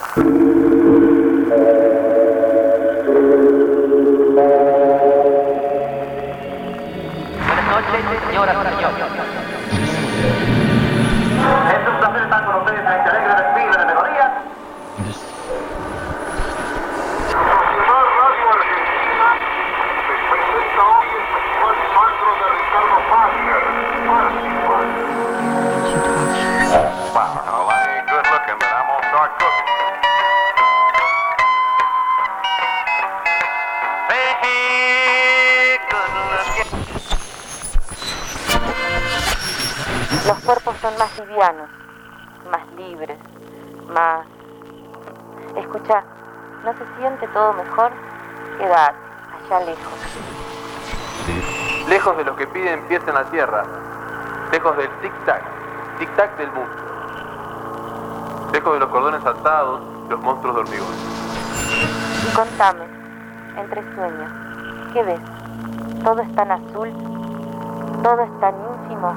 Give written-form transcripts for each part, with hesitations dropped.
Señoras y señores. Es un placer estar con ustedes en este alegre desfile de melodías. Sociedad Radio Argentina les presenta hoy el Festival Sandro de Ricardo Wagner. Wow, well, I ain't good looking, but I'm gonna start cooking. Hey, good looking. Los cuerpos son más livianos, más libres, más... Escucha, ¿no se siente todo mejor? Quédate, allá lejos. Lejos de los que piden pies en la tierra, lejos del tic-tac del mundo, lejos de los cordones atados, los monstruos de hormigón. Y contame, entre sueños, ¿qué ves? ¿Todo es tan azul? ¿Todo es tan ínfimo?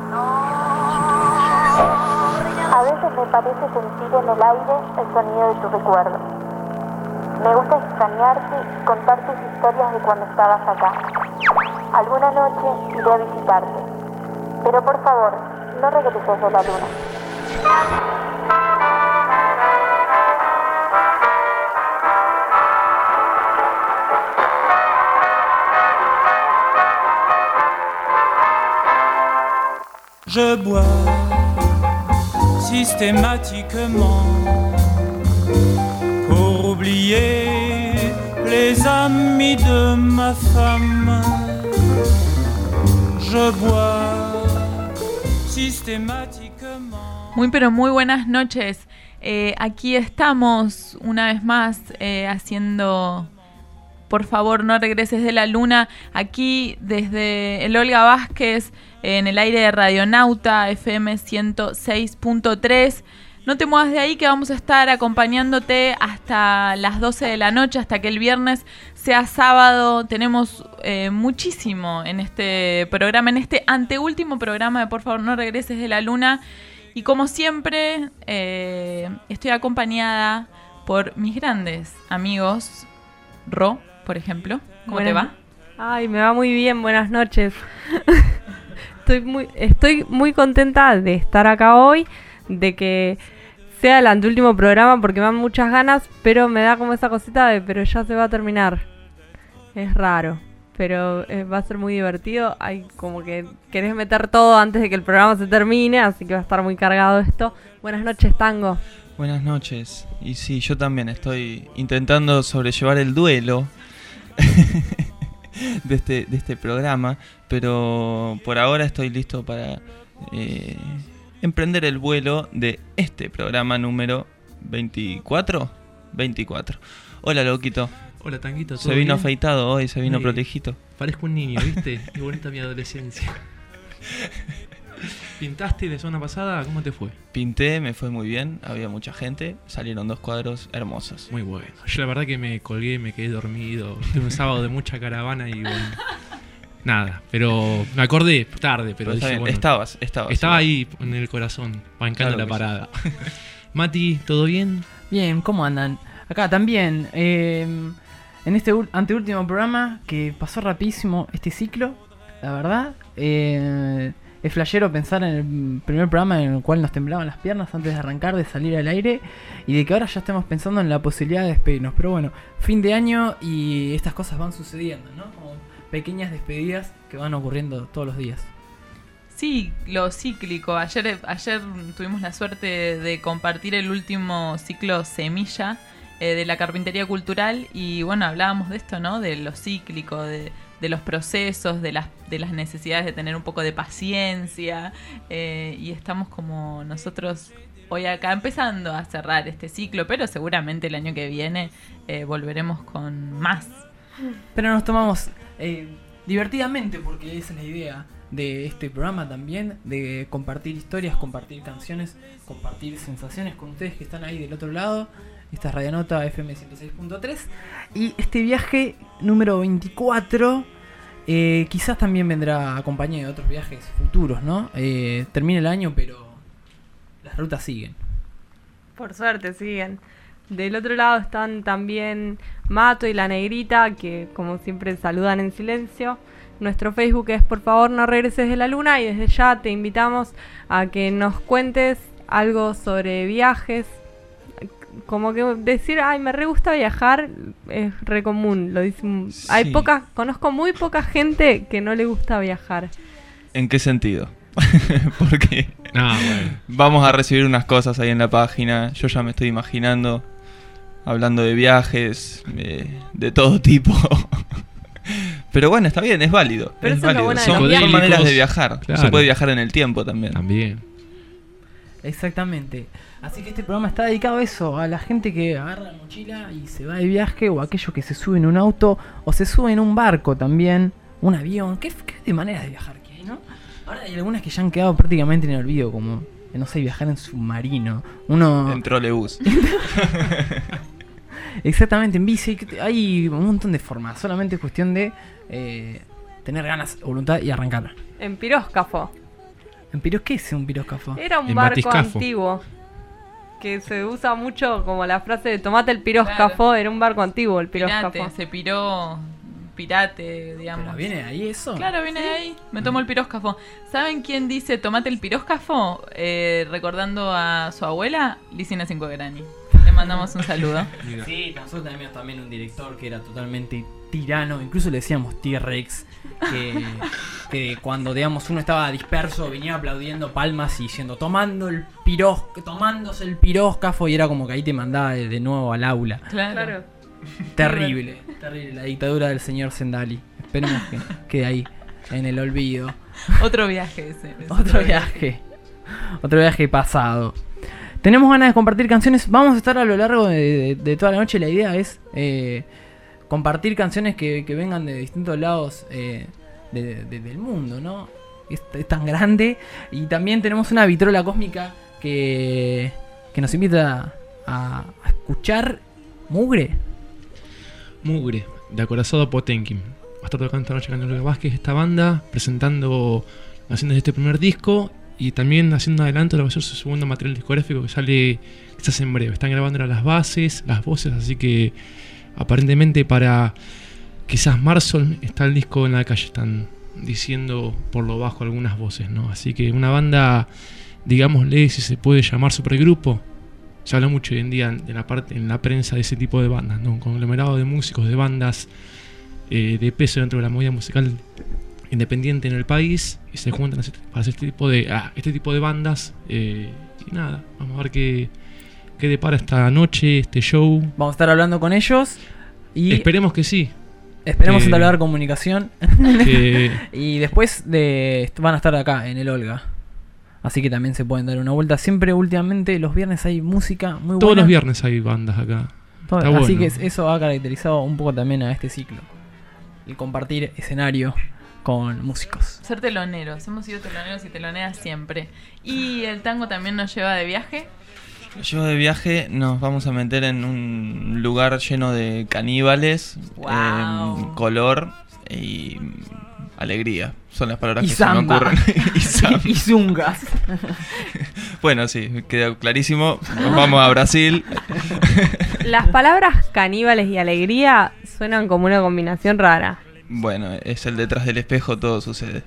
A veces me parece sentir en el aire el sonido de tu recuerdo. Me gusta extrañarte y contar tus historias de cuando estabas acá. Alguna noche iré a visitarte. Pero por favor, no regreses de la luna. Je bois systématiquement pour oublier les amis de ma femme. Je bois systématiquement. Muy pero muy buenas noches. Aquí estamos una vez más haciendo Por favor no regreses de la luna, aquí desde el Olga Vázquez en el aire de Radionauta FM 106.3. No te muevas de ahí, que vamos a estar acompañándote hasta las 12 de la noche, hasta que el viernes sea sábado. Tenemos muchísimo en este programa, en este anteúltimo programa de Por favor no regreses de la luna. Y como siempre, estoy acompañada por mis grandes amigos. Ro, por ejemplo, ¿cómo te va? Ay, me va muy bien, buenas noches. Estoy muy contenta de estar acá hoy, de que sea el anteúltimo programa porque me dan muchas ganas, pero me da como esa cosita de pero ya se va a terminar. Es raro, pero va a ser muy divertido. Hay como que querés meter todo antes de que el programa se termine, así que va a estar muy cargado esto. Buenas noches, Tango. Buenas noches. Y sí, yo también estoy intentando sobrellevar el duelo de este programa, pero por ahora estoy listo para emprender el vuelo de este programa número 24. Hola, loquito. Hola, Tanguito. Se vino bien? Afeitado hoy, se vino protegido. Parezco un niño, ¿viste? Qué bonita mi adolescencia. ¿Pintaste la semana pasada? ¿Cómo te fue? Pinté, me fue muy bien, había mucha gente, salieron 2 cuadros hermosos. Muy bueno. Yo la verdad que me colgué, me quedé dormido. Tuve un sábado de mucha caravana y bueno, nada. Pero me acordé tarde, pero dije, bueno, estaba ahí en el corazón, bancando la parada. Mati, ¿todo bien? Bien, ¿cómo andan? Acá también, en este anteúltimo programa que pasó rapidísimo este ciclo, la verdad. Es flashero pensar en el primer programa en el cual nos temblaban las piernas antes de arrancar, de salir al aire, y de que ahora ya estemos pensando en la posibilidad de despedirnos. Pero bueno, fin de año y estas cosas van sucediendo, ¿no? Como pequeñas despedidas que van ocurriendo todos los días. Sí, lo cíclico. Ayer tuvimos la suerte de compartir el último ciclo Semilla de la Carpintería Cultural, y bueno, hablábamos de esto, ¿no? De lo cíclico, de los procesos, de las necesidades de tener un poco de paciencia, y estamos como nosotros hoy acá empezando a cerrar este ciclo, pero seguramente el año que viene volveremos con más. Pero nos tomamos divertidamente, porque esa es la idea de este programa también, de compartir historias, compartir canciones, compartir sensaciones con ustedes que están ahí del otro lado. Esta es Radionauta FM 106.3 y este viaje número 24 quizás también vendrá acompañado de otros viajes futuros, ¿no? Termina el año, pero las rutas siguen. Por suerte siguen. Del otro lado están también Mato y la Negrita, que como siempre saludan en silencio. Nuestro Facebook es Por favor no regreses de la luna, y desde ya te invitamos a que nos cuentes algo sobre viajes. Como que decir, ay, me re gusta viajar, es re común. Lo dicen, Sí. Conozco muy poca gente que no le gusta viajar. ¿En qué sentido? Porque bueno. vamos a recibir unas cosas ahí en la página. Yo ya me estoy imaginando hablando de viajes de todo tipo. Pero bueno, está bien, es válido. Pero es eso es lo válido. bueno de Son los viajes. maneras de viajar. Claro. Se puede viajar en el tiempo también. Exactamente. Así que este programa está dedicado a eso, a la gente que agarra la mochila y se va de viaje, o a aquellos que se suben en un auto o se suben en un barco también, un avión. ¿Qué de maneras de viajar que hay, no? Ahora hay algunas que ya han quedado prácticamente en el olvido, como, no sé, viajar en submarino. En trolebús. Exactamente, en bici. Hay un montón de formas, solamente es cuestión de tener ganas, voluntad y arrancar. En piróscafo. ¿Qué es un piróscafo? Era un barco antiguo que se usa mucho como la frase de tomate el piróscafo. Claro. Era un barco antiguo el piróscafo. Pirate, se piró, pirate, digamos. ¿Pero viene de ahí eso? Claro, viene de ahí. Me tomo el piróscafo. ¿Saben quién dice tomate el piróscafo? Recordando a su abuela, Lisina Cinquegrani. Le mandamos un saludo. Sí, nosotros teníamos también un director que era totalmente tirano. Incluso le decíamos T-Rex. Que cuando, digamos, uno estaba disperso venía aplaudiendo palmas y diciendo tomándose el piróscafo, y era como que ahí te mandaba de nuevo al aula. Claro. Terrible la dictadura del señor Zendali. Esperemos que quede ahí en el olvido. Otro viaje ese. Otro viaje pasado. Tenemos ganas de compartir canciones. Vamos a estar a lo largo de toda la noche. La idea es compartir canciones que vengan de distintos lados del mundo, ¿no? Es tan grande. Y también tenemos una vitrola cósmica que nos invita a escuchar Mugre, de Acorazado Potemkin. Va a estar tocando esta noche con Olga Vázquez, esta banda, presentando canciones de este primer disco y también haciendo un adelanto de lo que va a ser su segundo material discográfico que sale quizás en breve. Están grabando ahora las bases, las voces, así que aparentemente para quizás marzo está el disco en la calle, están diciendo por lo bajo algunas voces, ¿no? Así que una banda, digámosle, si se puede llamar supergrupo. Se habla mucho hoy en día en la prensa de ese tipo de bandas, ¿no? Un conglomerado de músicos, de bandas de peso dentro de la movida musical independiente en el país, y se juntan para hacer este tipo de bandas. Y nada, vamos a ver qué depara esta noche, este show. Vamos a estar hablando con ellos y esperemos que sí. Esperemos entablar comunicación. Y después van a estar acá en el Olga. Así que también se pueden dar una vuelta. Siempre últimamente los viernes hay música muy buena. Todos los viernes hay bandas acá. Así que eso ha caracterizado un poco también a este ciclo. El compartir escenario con músicos. Ser teloneros. Hemos sido teloneros y teloneras siempre. ¿Y el tango también nos lleva de viaje? Yo de viaje nos vamos a meter en un lugar lleno de caníbales, color y alegría. Son las palabras que samba. se me ocurren. Y zungas. Bueno, sí, quedó clarísimo. Nos vamos a Brasil. Las palabras caníbales y alegría suenan como una combinación rara. Bueno, es el detrás del espejo, todo sucede.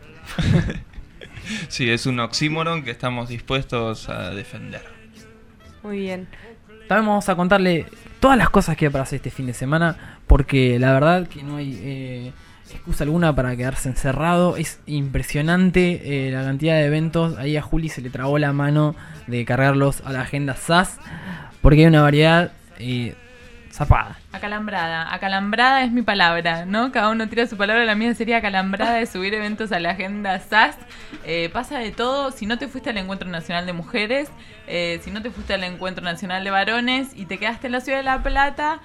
Sí, es un oxímoron que estamos dispuestos a defender. Muy bien. También vamos a contarle todas las cosas que hay para hacer este fin de semana, porque la verdad que no hay excusa alguna para quedarse encerrado. Es impresionante la cantidad de eventos. Ahí a Juli se le trabó la mano de cargarlos a la agenda SAS, porque hay una variedad zapada. Acalambrada es mi palabra, ¿no? Cada uno tira su palabra, la mía sería acalambrada de subir eventos a la agenda SAS. Pasa de todo. Si no te fuiste al Encuentro Nacional de Mujeres, si no te fuiste al Encuentro Nacional de Varones y te quedaste en la Ciudad de La Plata,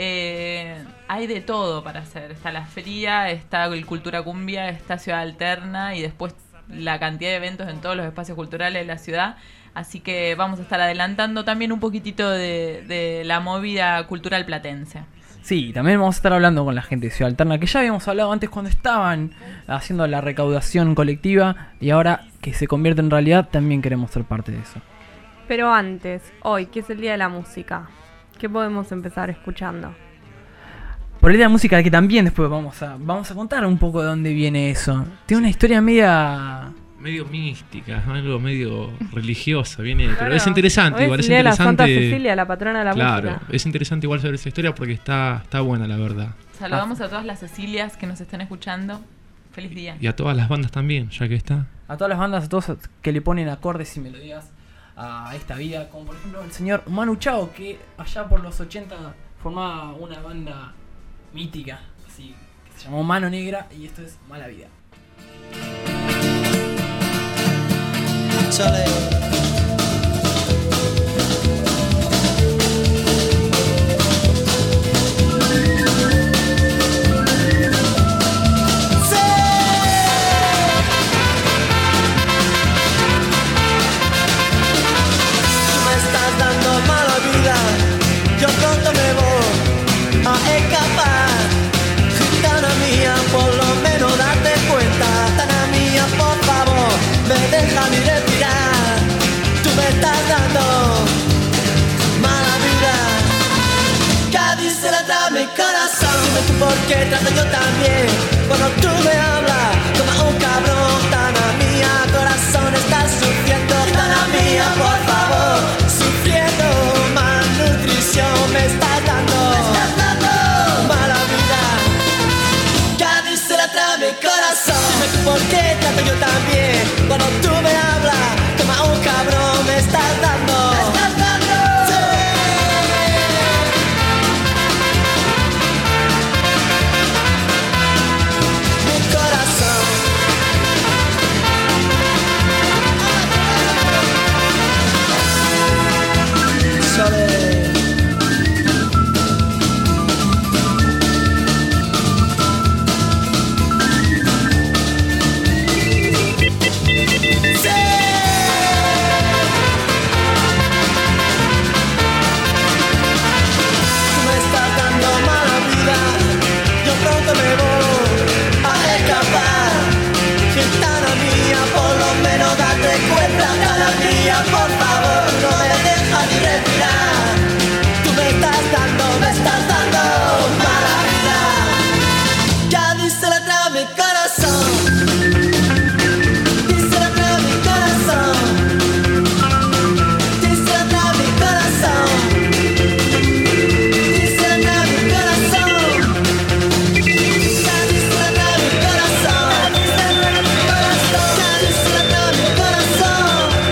hay de todo para hacer. Está la feria, está el Cultura Cumbia, está Ciudad Alterna y después la cantidad de eventos en todos los espacios culturales de la ciudad. Así que vamos a estar adelantando también un poquitito de la movida cultural platense. Sí, también vamos a estar hablando con la gente de Ciudad Alterna, que ya habíamos hablado antes cuando estaban haciendo la recaudación colectiva, y ahora que se convierte en realidad también queremos ser parte de eso. Pero antes, hoy, que es el Día de la Música, ¿Qué podemos empezar escuchando? Por ahí la música que también después vamos a contar un poco de dónde viene eso. Tiene una historia medio mística, algo medio religiosa, viene, claro. Pero es interesante, hoy igual es es interesante. La Santa Cecilia, la patrona de la música. Claro, es interesante igual saber esa historia porque está buena, la verdad. Saludamos a todas las Cecilias que nos están escuchando. Feliz día. Y a todas las bandas también, ya que está. A todas las bandas, a todos que le ponen acordes y melodías a esta vida, como por ejemplo el señor Manu Chao, que allá por los 80 formaba una banda mítica, así, que se llamó Mano Negra, y esto es Mala Vida. Chale. Yo pronto me voy a escapar. Gitana mía, por lo menos date cuenta. Gitana mía, por favor, me deja ni respirar. Tú me estás dando mala vida. Cádiz se la trae mi corazón. Dime tú por qué trato yo también. Cuando tú me hablas como un cabrón. Gitana mía, corazón, estás sufriendo. Gitana mía, por favor, sufriendo. Malnutrición me estás dando mala vida. Cádiz se la trae mi corazón. Dime tú por qué trato yo también. Cuando tú me hablas como un cabrón me estás dando. Por favor, no me dejas ni respirar. Tú me estás dando mala vida. Ya dice la trae mi corazón. Dice la trae mi corazón. Dice la trae mi corazón. Dice la trae mi corazón. Ya dice la trae mi corazón. Ya dice la trae mi corazón.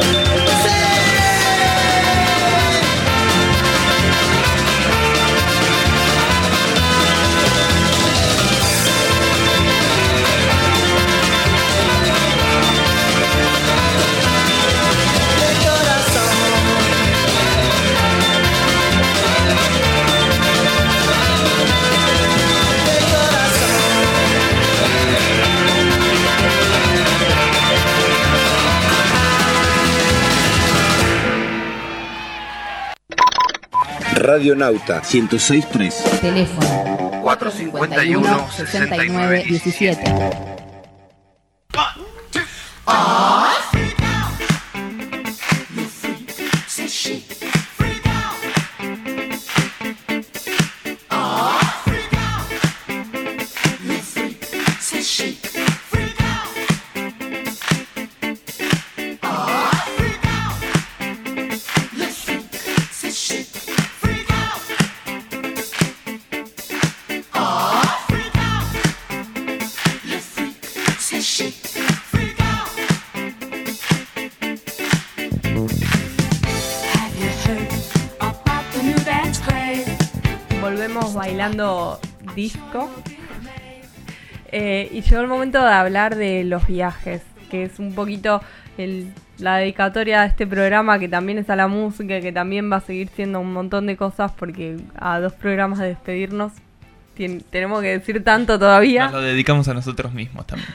Radionauta 106.3. Teléfono 451-6917. Volvemos bailando disco. Y llegó el momento de hablar de los viajes, que es un poquito la dedicatoria de este programa, que también es a la música, que también va a seguir siendo un montón de cosas, porque a 2 programas de despedirnos tenemos que decir tanto todavía. Nos lo dedicamos a nosotros mismos también.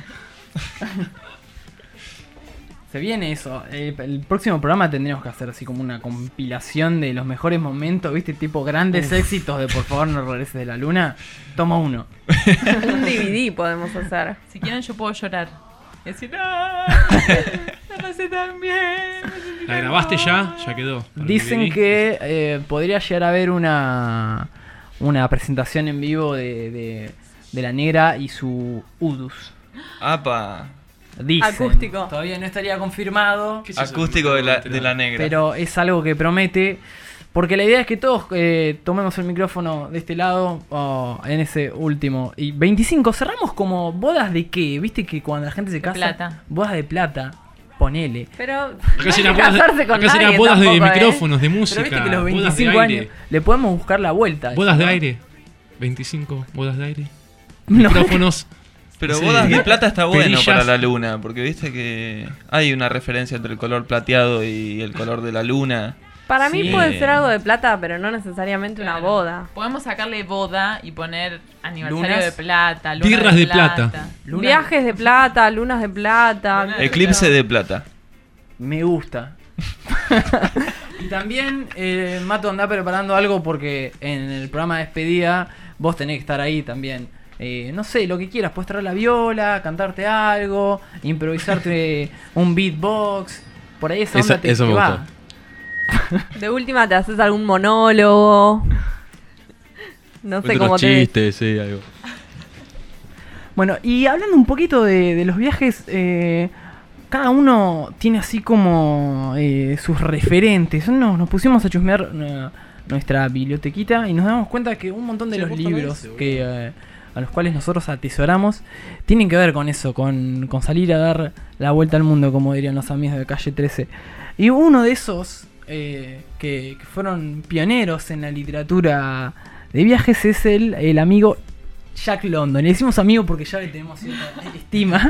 Se viene eso. El próximo programa tendríamos que hacer así como una compilación de los mejores momentos, ¿viste? Tipo grandes éxitos de Por favor no regreses de la luna. Toma uno. Un DVD podemos hacer. Si quieren yo puedo llorar. Y decir, no sé tan bien, me sentí ¿La grabaste ya? Ya quedó. Dicen que podría llegar a haber una presentación en vivo de La Negra y su Udus. ¡Apa! Dicen. Acústico. Todavía no estaría confirmado. ¿Qué es eso? Acústico de la Negra. Pero es algo que promete. Porque la idea es que todos tomemos el micrófono de este lado en ese último. Y 25, cerramos como bodas de qué. Viste que cuando la gente se casa. Plata. Bodas de plata. Ponele. Pero Acá serán bodas de micrófonos, de música. Pero viste que los bodas 25 de aire. años le podemos buscar la vuelta. Bodas de ¿no? aire. 25 bodas de aire. No. Micrófonos. Pero Sí. bodas de plata está bueno Perillas. para la luna, porque viste que hay una referencia entre el color plateado y el color de la luna. para mí Sí. puede ser algo de plata, pero no necesariamente una Claro. boda. Podemos sacarle boda y poner aniversario Lunas. de plata, luna Birras de plata. Luna- Viajes de plata, lunas de plata. Luna- Eclipse de plata. Me gusta. Y también, Mato, anda preparando algo porque en el programa de despedida vos tenés que estar ahí también. No sé, lo que quieras, puedes traer la viola, cantarte algo, improvisarte un beatbox. Por ahí esa onda Eso te me va. gustó. De última te haces algún monólogo. No sé Cuenta cómo unos te... chistes, sí, algo. Bueno, y hablando un poquito de los viajes, cada uno tiene así como sus referentes. Nos pusimos a chusmear nuestra bibliotequita y nos damos cuenta que un montón de los libros que a los cuales nosotros atesoramos tienen que ver con eso, con salir a dar la vuelta al mundo, como dirían los amigos de Calle 13. Y uno de esos que fueron pioneros en la literatura de viajes es el amigo Jack London. Le decimos amigo porque ya le tenemos cierta estima.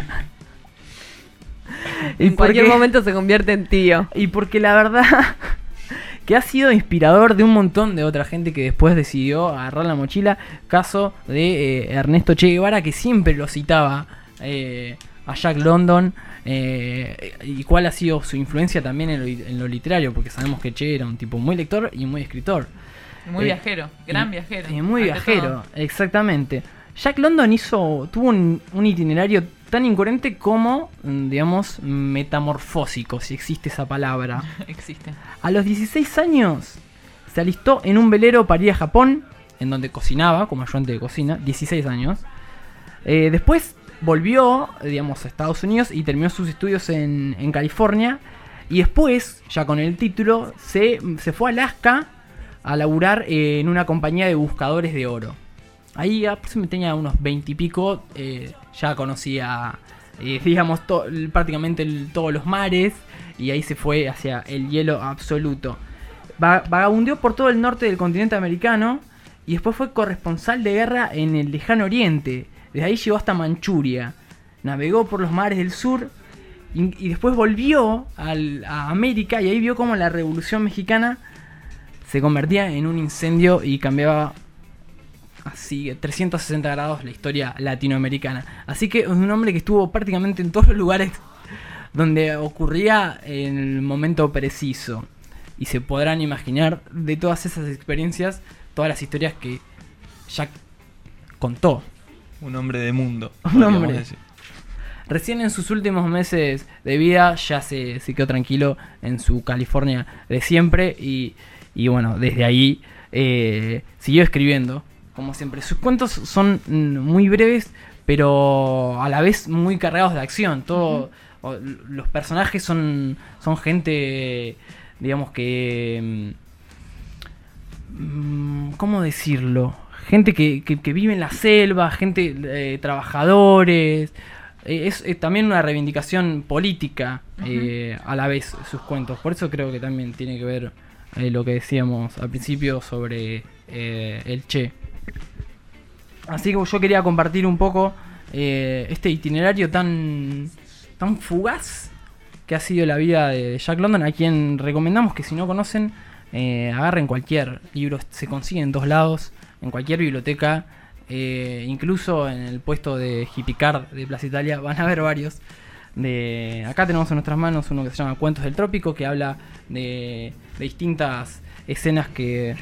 En cualquier momento se convierte en tío. Y porque la verdad que ha sido inspirador de un montón de otra gente que después decidió agarrar la mochila. Caso de Ernesto Che Guevara, que siempre lo citaba a Jack London. Y cuál ha sido su influencia también en lo literario, porque sabemos que Che era un tipo muy lector y muy escritor. Muy viajero, gran viajero. Muy ante viajero, todo. exactamente. Jack London tuvo un itinerario tan incoherente como, digamos, metamorfósico, si existe esa palabra. Existe. A los 16 años se alistó en un velero para ir a Japón, en donde cocinaba como ayudante de cocina, 16 años. Después volvió, digamos, a Estados Unidos y terminó sus estudios en California. Y después, ya con el título, se fue a Alaska a laburar en una compañía de buscadores de oro. Ahí aproximadamente tenía unos 20 y pico, ya conocía, digamos, prácticamente todos los mares, y ahí se fue hacia el hielo absoluto. Vagabundeó por todo el norte del continente americano, y después fue corresponsal de guerra en el lejano oriente. Desde ahí llegó hasta Manchuria, navegó por los mares del sur, y después volvió a América, y ahí vio cómo la Revolución Mexicana se convertía en un incendio y cambiaba así 360 grados la historia latinoamericana. Así que es un hombre que estuvo prácticamente en todos los lugares donde ocurría en el momento preciso. Y se podrán imaginar de todas esas experiencias, todas las historias que Jack contó. Un hombre de mundo. Un hombre. Decir. Recién en sus últimos meses de vida ya se quedó tranquilo en su California de siempre. Y bueno, desde ahí siguió escribiendo, como siempre. Sus cuentos son muy breves, pero a la vez muy cargados de acción. Los personajes son gente, digamos que... ¿cómo decirlo? Gente que vive en la selva, gente trabajadores. Es también una reivindicación política a la vez sus cuentos. Por eso creo que también tiene que ver lo que decíamos al principio sobre el Che. Así que yo quería compartir un poco este itinerario tan fugaz que ha sido la vida de Jack London, a quien recomendamos que si no conocen, agarren cualquier libro, se consigue en todos lados, en cualquier biblioteca, incluso en el puesto de Hippie Card de Plaza Italia, van a ver varios. Acá tenemos en nuestras manos uno que se llama Cuentos del Trópico, que habla de distintas escenas que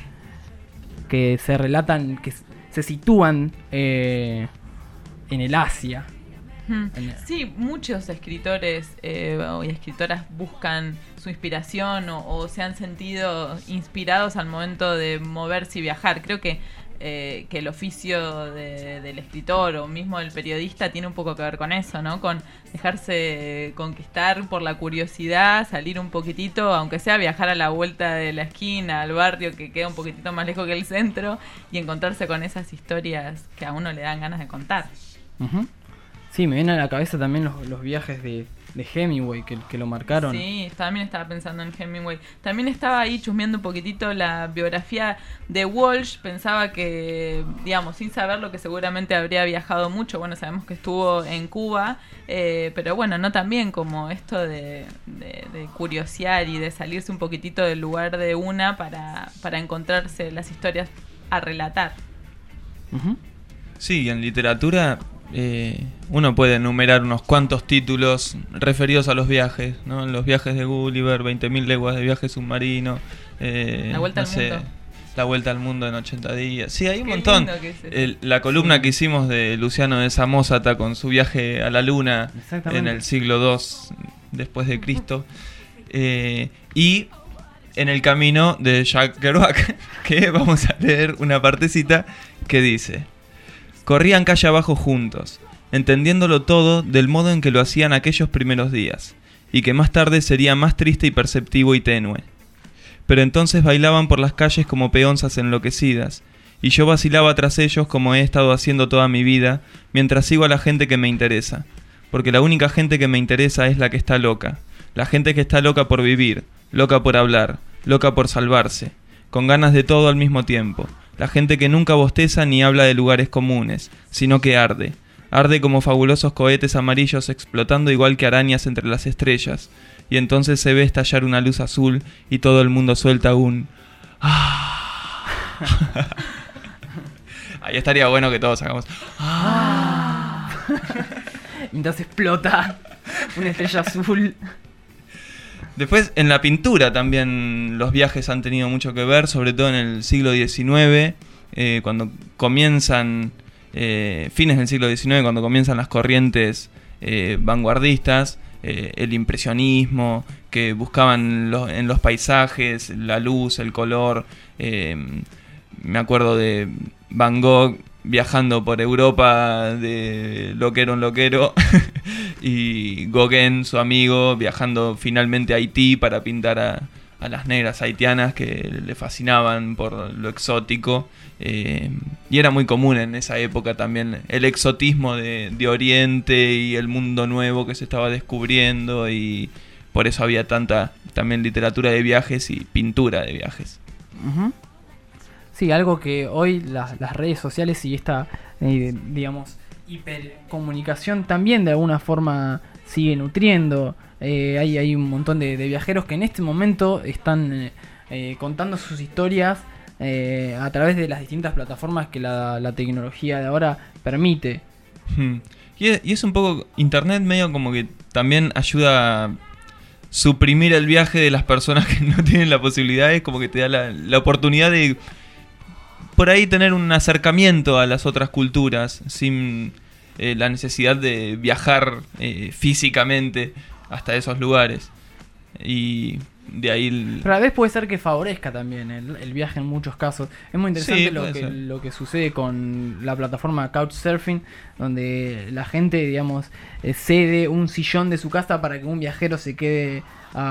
se relatan, que se sitúan en el Asia, Sí, muchos escritores y escritoras buscan su inspiración o se han sentido inspirados al momento de moverse y viajar. Creo que el oficio del escritor o mismo del periodista tiene un poco que ver con eso, ¿no? Con dejarse conquistar por la curiosidad, salir un poquitito, aunque sea viajar a la vuelta de la esquina, al barrio que queda un poquitito más lejos que el centro, y encontrarse con esas historias que a uno le dan ganas de contar. Sí, me vienen a la cabeza también los viajes de Hemingway que lo marcaron. Sí, también estaba pensando en Hemingway. También estaba ahí chusmeando un poquitito la biografía de Walsh. Pensaba que, digamos, sin saberlo, que seguramente habría viajado mucho. Bueno, sabemos que estuvo en Cuba, pero bueno, no también como esto de curiosear y de salirse un poquitito del lugar de una para encontrarse las historias a relatar. Sí, en literatura uno puede enumerar unos cuantos títulos referidos a los viajes, ¿no? Los viajes de Gulliver, 20.000 leguas de viaje submarino, La vuelta al mundo. La vuelta al mundo en 80 días. Sí, hay un montón. La columna que hicimos de Luciano de Samosata con su viaje a la luna en el siglo II después de Cristo. Y En el camino de Jack Kerouac, que vamos a leer una partecita que dice: corrían calle abajo juntos, entendiéndolo todo del modo en que lo hacían aquellos primeros días, y que más tarde sería más triste y perceptivo y tenue. Pero entonces bailaban por las calles como peonzas enloquecidas, y yo vacilaba tras ellos como he estado haciendo toda mi vida, mientras sigo a la gente que me interesa, porque la única gente que me interesa es la que está loca, la gente que está loca por vivir, loca por hablar, loca por salvarse, con ganas de todo al mismo tiempo, la gente que nunca bosteza ni habla de lugares comunes, sino que arde como fabulosos cohetes amarillos explotando igual que arañas entre las estrellas, y entonces se ve estallar una luz azul y todo el mundo suelta un ¡ah! Ahí estaría bueno que todos hagamos ¡ah! Entonces explota una estrella azul. Después, en la pintura también los viajes han tenido mucho que ver, sobre todo en el siglo XIX, cuando comienzan, fines del siglo XIX, cuando comienzan las corrientes vanguardistas, el impresionismo, que buscaban en los paisajes la luz, el color. Me acuerdo de Van Gogh viajando por Europa de loquero en loquero y Gauguin, su amigo, viajando finalmente a Haití para pintar a las negras haitianas que le fascinaban por lo exótico, y era muy común en esa época también el exotismo de Oriente y el mundo nuevo que se estaba descubriendo, y por eso había tanta también literatura de viajes y pintura de viajes. Uh-huh. Sí, algo que hoy las redes sociales y esta, digamos, hipercomunicación también de alguna forma sigue nutriendo. Hay un montón de viajeros que en este momento están contando sus historias a través de las distintas plataformas que la tecnología de ahora permite. Y es un poco, internet medio como que también ayuda a suprimir el viaje de las personas que no tienen la posibilidad, es como que te da la oportunidad de por ahí tener un acercamiento a las otras culturas sin la necesidad de viajar físicamente hasta esos lugares. Y de ahí pero a la vez puede ser que favorezca también el viaje en muchos casos. Es muy interesante sí, lo que sucede con la plataforma Couchsurfing, donde la gente, digamos, cede un sillón de su casa para que un viajero se quede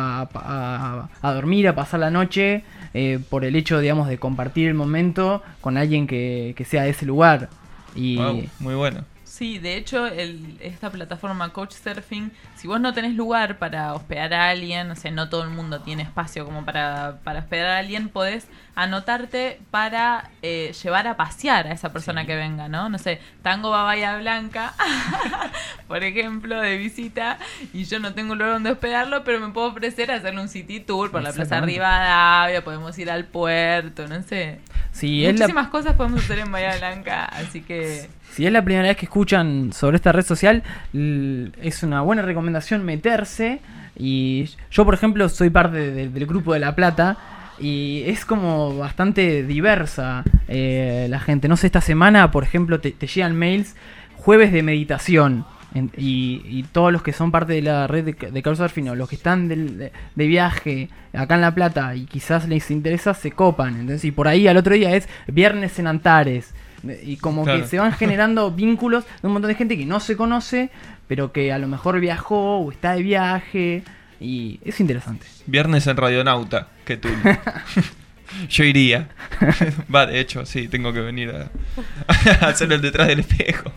a dormir, a pasar la noche, por el hecho, digamos, de compartir el momento con alguien que sea de ese lugar. Y wow, muy bueno. Sí, de hecho, esta plataforma Couchsurfing, si vos no tenés lugar para hospedar a alguien, o sea, no todo el mundo tiene espacio como para hospedar a alguien, podés anotarte para llevar a pasear a esa persona que venga, ¿no? No sé, Tango va a Bahía Blanca, por ejemplo, de visita, y yo no tengo un lugar donde hospedarlo, pero me puedo ofrecer a hacerle un city tour por la Plaza Rivadavia, podemos ir al puerto, no sé. Sí, muchísimas cosas podemos hacer en Bahía Blanca, así que... Si es la primera vez que escuchan sobre esta red social, es una buena recomendación meterse. Y yo, por ejemplo, soy parte del grupo de La Plata y es como bastante diversa la gente. No sé, esta semana, por ejemplo, te llegan mails, jueves de meditación. Y todos los que son parte de la red de Couchsurfing o los que están de viaje acá en La Plata y quizás les interesa, se copan. Entonces, y por ahí al otro día es viernes en Antares. Y como que se van generando vínculos de un montón de gente que no se conoce, pero que a lo mejor viajó o está de viaje. Y es interesante. Viernes en Radionauta, que tú. Yo iría. Va, de hecho, sí, tengo que venir a hacer el detrás del espejo.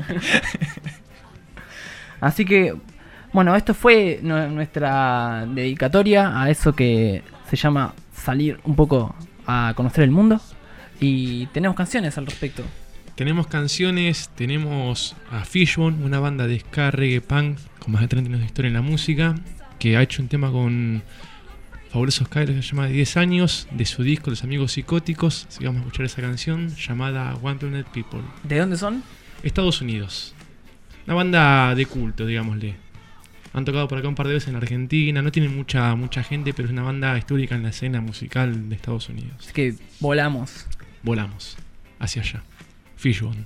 Así que, bueno, esto fue nuestra dedicatoria a eso que se llama salir un poco a conocer el mundo. Y tenemos canciones al respecto. Tenemos canciones, tenemos a Fishbone, una banda de ska, reggae, punk con más de 30 años de historia en la música, que ha hecho un tema con Fabulosos Kairos que se llama 10 años, de su disco Los Amigos Psicóticos. Así que vamos a escuchar esa canción llamada One Planet People. ¿De dónde son? Estados Unidos. Una banda de culto, digámosle. Han tocado por acá un par de veces en Argentina. No tienen mucha gente, pero es una banda histórica en la escena musical de Estados Unidos. Es que volamos hacia allá. Fishbone.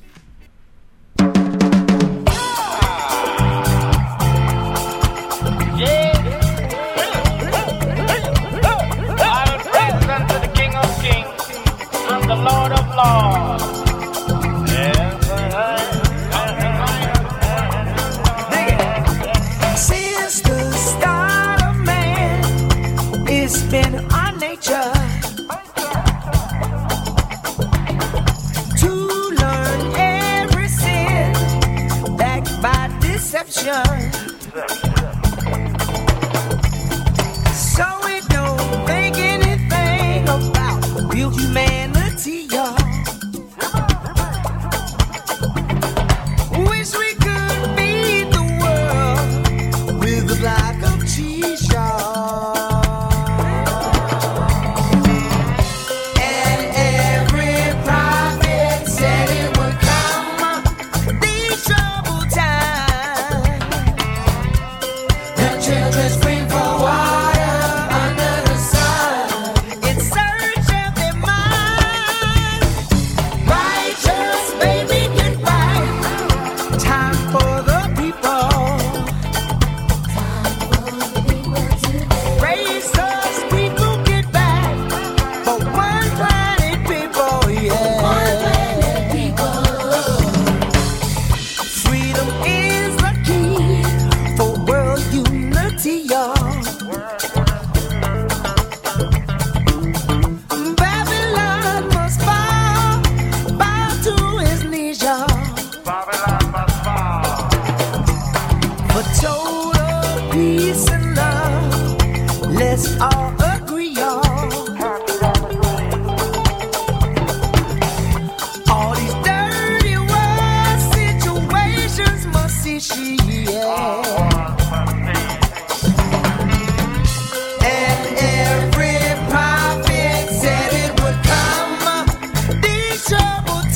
The Lord of Lords. Since the start of man, it's been our nature to learn every sin backed by deception. So we don't think anything about real humanity, y'all. Wish we could feed the world with a block of cheese, y'all. And every prophet said it would come, these troubled times. The children spring for water under the sun, in search of their mind. Righteous, baby, get right. Time for the people. Raise us, people, get back. For one planet, people, yeah. One planet, people. Freedom is the key for world unity, y'all. Babylon must fall, bow to his knees, y'all. For total peace and love, let's all agree, y'all. All these dirty world situations must cease, yeah. And every prophet said it would come, these troubled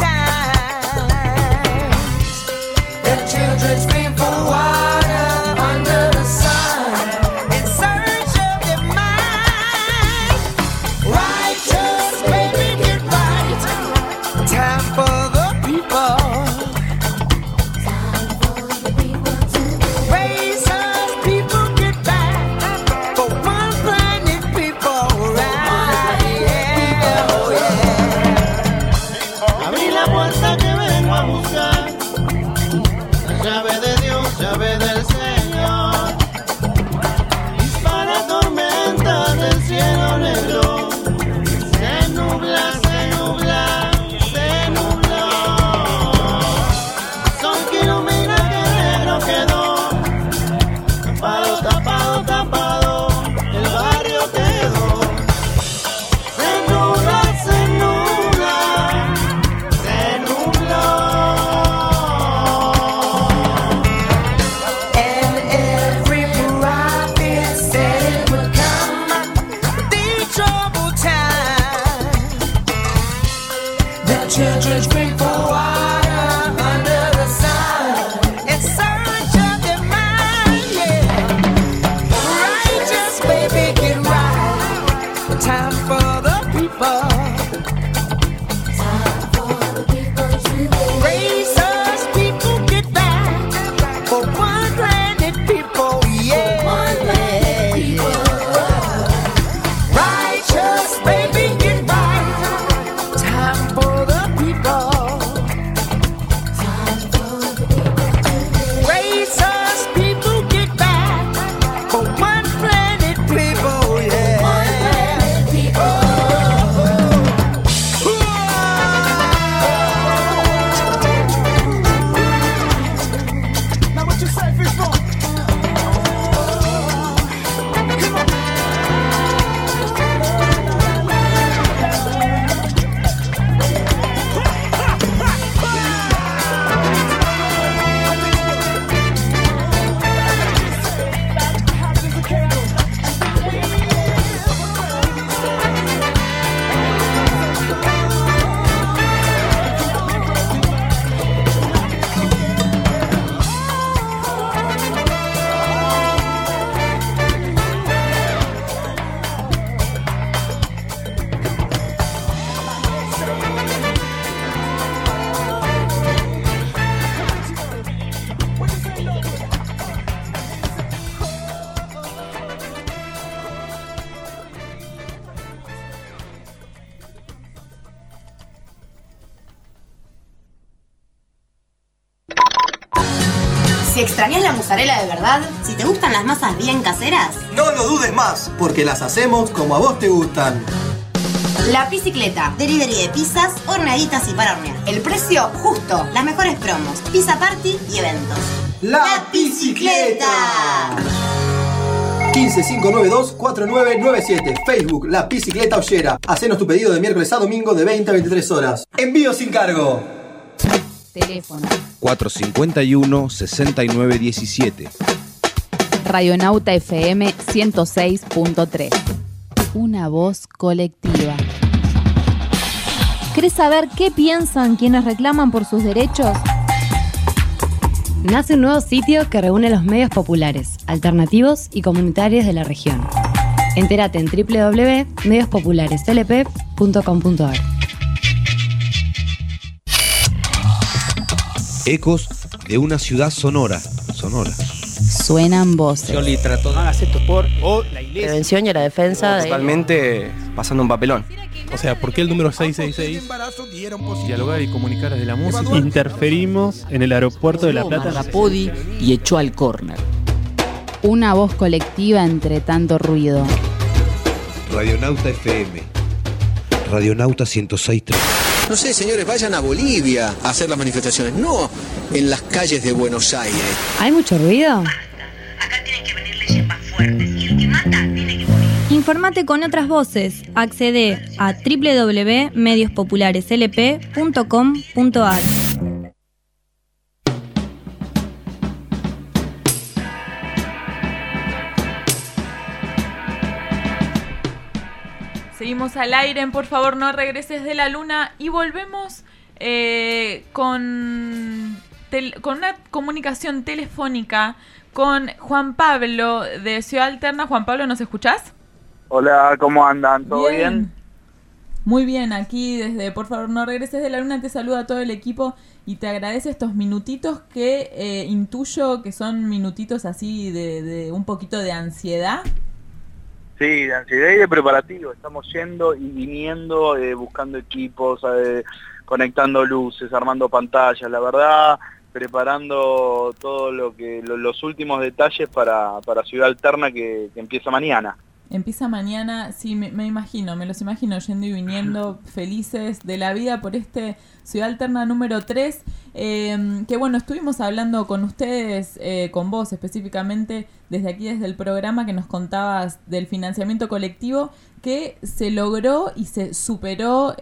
times. The children scream for water under the sun, in search of their mind. Righteous, baby, get right. Time for the people. Raise us, people, get back. For one planet, people, right? Yeah, oh yeah. Abrí la puerta que vengo a buscar, la llave de Dios, llave del Señor. Dispara tormentas del cielo negro, se nubla, se nubla, se nubló. Sol que ilumina que negro quedó, tapado, tapado, tapado, el barrio quedó. Se nubla, se nubla, se nubló. And every prophet said it would come, these troubled times. The children scream for water under the sun, in search of their mind, yeah. Righteous, baby, get right. Time for the people. Raise us, people, get back. For Si extrañas la mozzarella de verdad, si te gustan las masas bien caseras, no lo dudes más, porque las hacemos como a vos te gustan. La Piscicleta, delivery de pizzas, horneaditas y para hornear. El precio justo, las mejores promos, pizza party y eventos. ¡La Piscicleta! 15592-4997. Facebook, La Piscicleta Ollera. Hacenos tu pedido de miércoles a domingo de 20 a 23 horas. Envío sin cargo. Teléfono 451-6917. Radionauta FM 106.3. Una voz colectiva. ¿Querés saber qué piensan quienes reclaman por sus derechos? Nace un nuevo sitio que reúne los medios populares, alternativos y comunitarios de la región. Entérate en www.mediospopulareslp.com.ar. Ecos de una ciudad sonora. Suenan voces. Yo trato de hacer esto por la iglesia. Prevención y la defensa. Totalmente pasando un papelón. O sea, ¿por qué el número 666? Dialogar y comunicar desde la música. Interferimos en el aeropuerto de La Plata. Rapodi y echó al córner. Una voz colectiva entre tanto ruido. Radionauta FM. Radionauta 106.3. No sé, señores, vayan a Bolivia a hacer las manifestaciones, no en las calles de Buenos Aires. ¿Hay mucho ruido? Acá tienen que venir leyes más fuertes y el que mata tiene que morir. Informate con otras voces. Accede a www.mediospopulareslp.com.ar. Seguimos al aire en Por favor no regreses de la luna y volvemos con una comunicación telefónica con Juan Pablo de Ciudad Alterna. Juan Pablo, ¿nos escuchás? Hola, ¿cómo andan? ¿Todo bien? Muy bien, aquí desde Por favor no regreses de la luna te saluda a todo el equipo y te agradece estos minutitos que intuyo que son minutitos así de un poquito de ansiedad. Sí, de ansiedad y de preparativo. Estamos yendo y viniendo, buscando equipos, conectando luces, armando pantallas. La verdad, preparando todo los últimos detalles para Ciudad Alterna que empieza mañana. Empieza mañana, sí, me imagino, me los imagino yendo y viniendo felices de la vida por este Ciudad Alterna número 3, que bueno, estuvimos hablando con ustedes, con vos específicamente, desde aquí, desde el programa que nos contabas del financiamiento colectivo, que se logró y se superó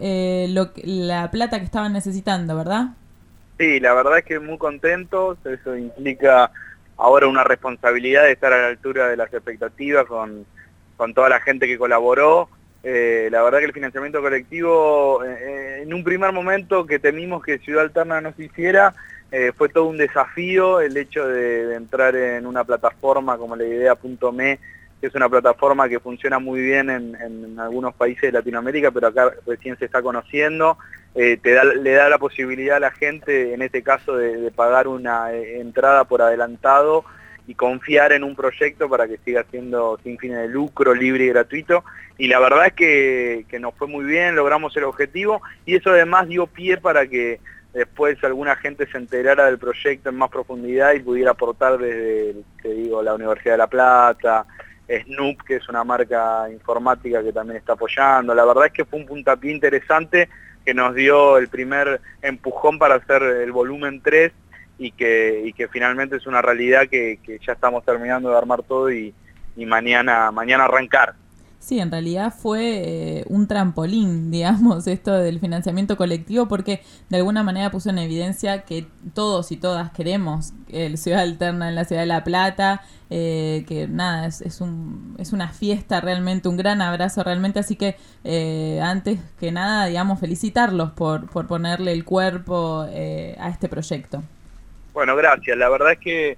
la plata que estaban necesitando, ¿verdad? Sí, la verdad es que muy contentos, eso implica ahora una responsabilidad de estar a la altura de las expectativas con toda la gente que colaboró. La verdad que el financiamiento colectivo, en un primer momento que temimos que Ciudad Alterna no se hiciera, fue todo un desafío el hecho de entrar en una plataforma como la idea.me, que es una plataforma que funciona muy bien en algunos países de Latinoamérica, pero acá recién se está conociendo. Le da la posibilidad a la gente, en este caso, de pagar una entrada por adelantado y confiar en un proyecto para que siga siendo sin fines de lucro, libre y gratuito. Y la verdad es que nos fue muy bien, logramos el objetivo y eso además dio pie para que después alguna gente se enterara del proyecto en más profundidad y pudiera aportar desde, la Universidad de La Plata, Snoop, que es una marca informática que también está apoyando. La verdad es que fue un puntapié interesante que nos dio el primer empujón para hacer el volumen 3 y que finalmente es una realidad que ya estamos terminando de armar todo y mañana arrancar. Sí, en realidad fue un trampolín, digamos, esto del financiamiento colectivo, porque de alguna manera puso en evidencia que todos y todas queremos el Ciudad Alterna en la Ciudad de La Plata, que nada, es una fiesta realmente, un gran abrazo realmente, así que antes que nada, digamos, felicitarlos por ponerle el cuerpo a este proyecto. Bueno, gracias. La verdad es que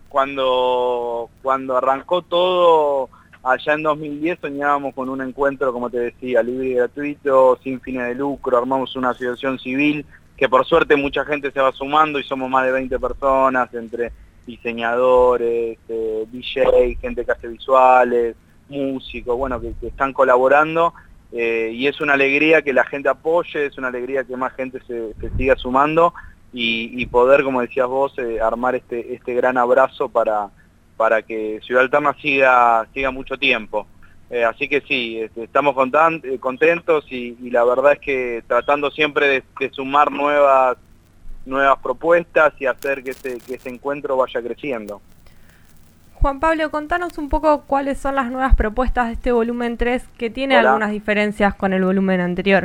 cuando arrancó todo allá en 2010 soñábamos con un encuentro, como te decía, libre y gratuito, sin fines de lucro. Armamos una asociación civil que por suerte mucha gente se va sumando y somos más de 20 personas, entre diseñadores, DJ, gente que hace visuales, músicos, bueno, que están colaborando. Y es una alegría que la gente apoye, es una alegría que más gente se siga sumando. y poder, como decías vos, armar este gran abrazo para que Ciudad Alterna siga mucho tiempo. Así que sí, estamos contentos y la verdad es que tratando siempre de sumar nuevas propuestas y hacer que ese encuentro vaya creciendo. Juan Pablo, contanos un poco cuáles son las nuevas propuestas de este volumen 3, que tiene algunas diferencias con el volumen anterior.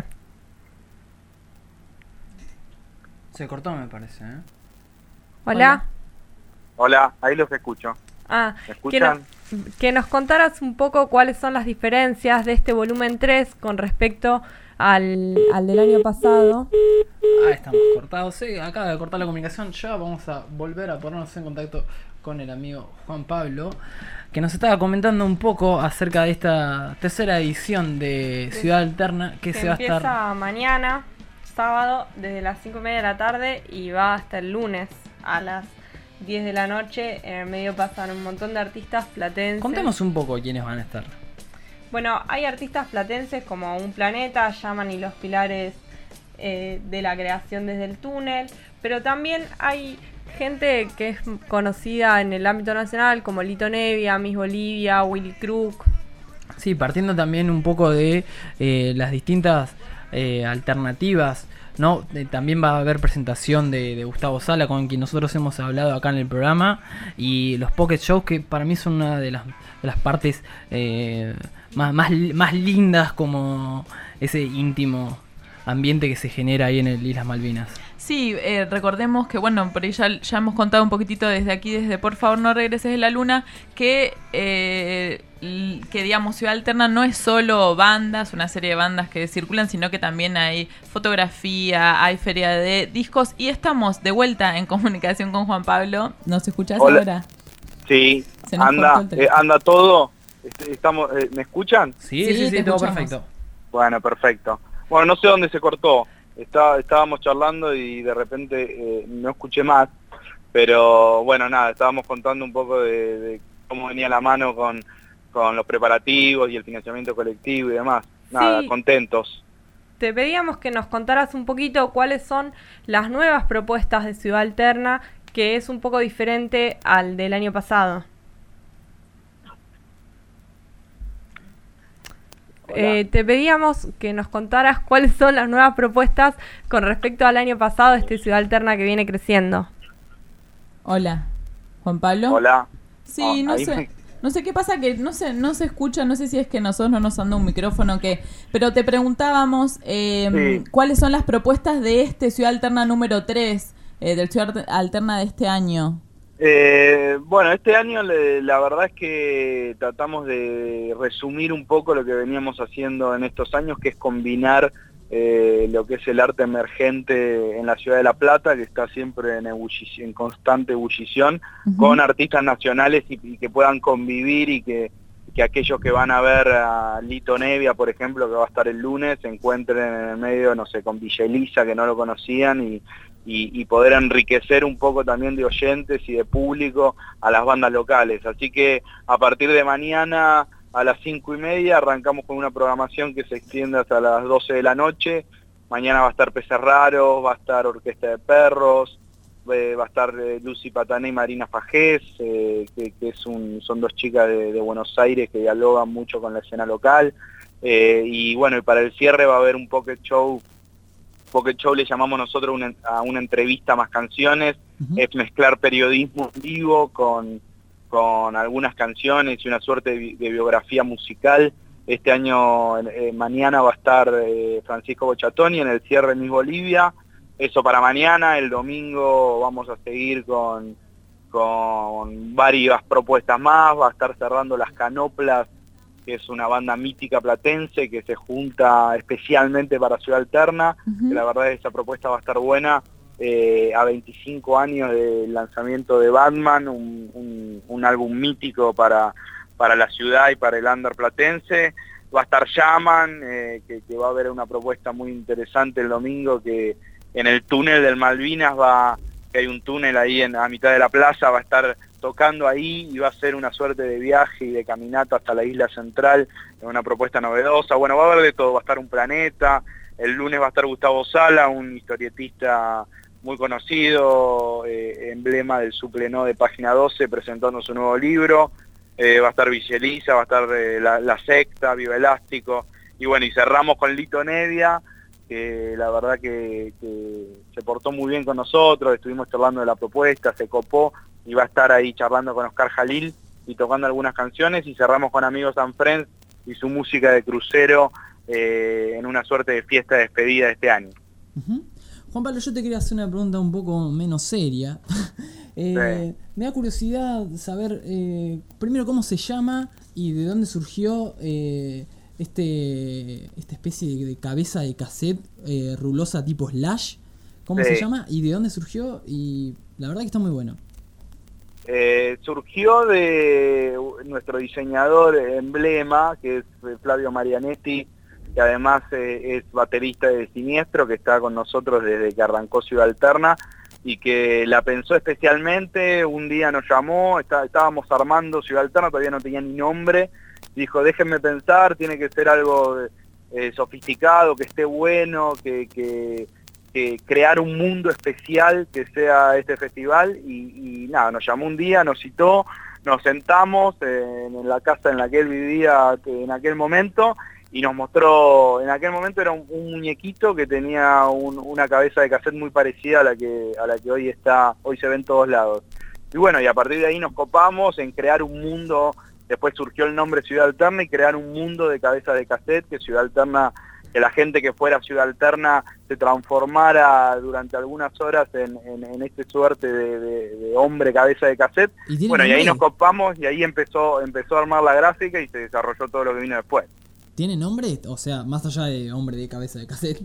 Se cortó, me parece, ¿eh? Hola. Hola, ahí los escucho. ¿Me escuchan? Que nos contaras un poco cuáles son las diferencias de este volumen 3 con respecto al del año pasado. Ahí estamos cortados, sí, acaba de cortar la comunicación. Ya vamos a volver a ponernos en contacto con el amigo Juan Pablo, que nos estaba comentando un poco acerca de esta tercera edición de Ciudad Alterna que se va a estar... Empieza mañana, sábado, desde las 5:30 de la tarde y va hasta el lunes a las 10 de la noche. En el medio pasan un montón de artistas platenses. Contemos un poco quiénes van a estar. Bueno, hay artistas platenses como Un Planeta, Llaman y Los Pilares de la Creación desde el Túnel, pero también hay gente que es conocida en el ámbito nacional como Lito Nevia, Miss Bolivia, Willy Crook. Sí, partiendo también un poco de las distintas alternativas, ¿no? También va a haber presentación de Gustavo Sala, con quien nosotros hemos hablado acá en el programa, y los Pocket Shows, que para mí son una de las partes más lindas, como ese íntimo ambiente que se genera ahí en el Islas Malvinas. Sí, recordemos que, bueno, por ahí ya hemos contado un poquitito desde aquí, desde Por favor no regreses de la luna, que digamos, Ciudad Alterna no es solo bandas, una serie de bandas que circulan, sino que también hay fotografía, hay feria de discos, y estamos de vuelta en comunicación con Juan Pablo. ¿Nos escuchás ahora? Sí, anda todo. Estamos, ¿me escuchan? Sí, todo perfecto. Bueno, perfecto. Bueno, no sé dónde se cortó. Estábamos charlando y de repente no escuché más, pero bueno, nada, estábamos contando un poco de cómo venía la mano con los preparativos y el financiamiento colectivo y demás. Nada, sí. Contentos. Te pedíamos que nos contaras un poquito cuáles son las nuevas propuestas de Ciudad Alterna, que es un poco diferente al del año pasado. Te pedíamos que nos contaras cuáles son las nuevas propuestas con respecto al año pasado de este Ciudad Alterna que viene creciendo. Hola, Juan Pablo. Hola. Sí, no sé qué pasa, que no se escucha, no sé si es que nosotros no nos anda un micrófono o qué, pero te preguntábamos cuáles son las propuestas de este Ciudad Alterna número 3, del Ciudad Alterna de este año. Bueno, este año la verdad es que tratamos de resumir un poco lo que veníamos haciendo en estos años, que es combinar lo que es el arte emergente en la ciudad de La Plata, que está siempre en constante ebullición, con artistas nacionales y que puedan convivir, y que aquellos que van a ver a Lito Nevia, por ejemplo, que va a estar el lunes, se encuentren en el medio, no sé, con Villa Elisa, que no lo conocían, y poder enriquecer un poco también de oyentes y de público a las bandas locales. Así que a partir de mañana a las 5:30 arrancamos con una programación que se extiende hasta las 12 de la noche. Mañana va a estar Peces Raros, va a estar Orquesta de Perros, va a estar Lucy Patané y Marina Fajés, que son dos chicas de Buenos Aires que dialogan mucho con la escena local. Y bueno, y para el cierre va a haber un Pocket Show. Pocket Show le llamamos nosotros a una entrevista más canciones. Es mezclar periodismo vivo con algunas canciones y una suerte de biografía musical. Este año, mañana va a estar Francisco Bochatoni en el cierre Miss Bolivia. Eso para mañana. El domingo vamos a seguir con varias propuestas más. Va a estar cerrando Las Canoplas, que es una banda mítica platense que se junta especialmente para Ciudad Alterna. Que la verdad es que esa propuesta va a estar buena. A 25 años del lanzamiento de Batman, un álbum mítico para la ciudad y para el under platense. Va a estar Llaman, que va a haber una propuesta muy interesante el domingo, que en el túnel del Malvinas que hay un túnel ahí a mitad de la plaza, va a estar tocando ahí y va a ser una suerte de viaje y de caminata hasta la isla central, en una propuesta novedosa. Bueno, va a haber de todo, va a estar Un Planeta. El lunes va a estar Gustavo Sala, un historietista muy conocido, emblema del Suplenó de Página 12, presentando su nuevo libro. Va a estar Villa Elisa, va a estar la Secta, Viva Elástico, y bueno, y cerramos con Lito Nevia, que la verdad que se portó muy bien con nosotros, estuvimos charlando de la propuesta, se copó, y va a estar ahí charlando con Oscar Jalil y tocando algunas canciones, y cerramos con Amigos and Friends y su música de crucero en una suerte de fiesta de despedida de este año. Juan Pablo, yo te quería hacer una pregunta un poco menos seria. Me da curiosidad saber, primero, cómo se llama y de dónde surgió esta especie de cabeza de cassette rulosa tipo Slash. ¿Cómo se llama y de dónde surgió? Y la verdad que está muy bueno. Surgió de nuestro diseñador emblema, que es Flavio Marianetti, que además es baterista de Siniestro, que está con nosotros desde que arrancó Ciudad Alterna, y que la pensó especialmente. Un día nos llamó, estábamos armando Ciudad Alterna, todavía no tenía ni nombre, dijo, déjenme pensar, tiene que ser algo sofisticado, que esté bueno, que crear un mundo especial que sea este festival, y nada, nos llamó un día, nos citó, nos sentamos en la casa en la que él vivía en aquel momento, y nos mostró. En aquel momento era un muñequito que tenía una cabeza de cassette muy parecida a la que hoy se ve en todos lados. Y bueno, y a partir de ahí nos copamos en crear un mundo. Después surgió el nombre Ciudad Alterna, y crear un mundo de cabezas de cassette, que Ciudad Alterna, que la gente que fuera a Ciudad Alterna se transformara durante algunas horas en esta suerte de hombre cabeza de cassette. Bueno, y ahí nos copamos, y ahí empezó a armar la gráfica, y se desarrolló todo lo que vino después. ¿Tiene nombre? O sea, más allá de hombre de cabeza de cassette.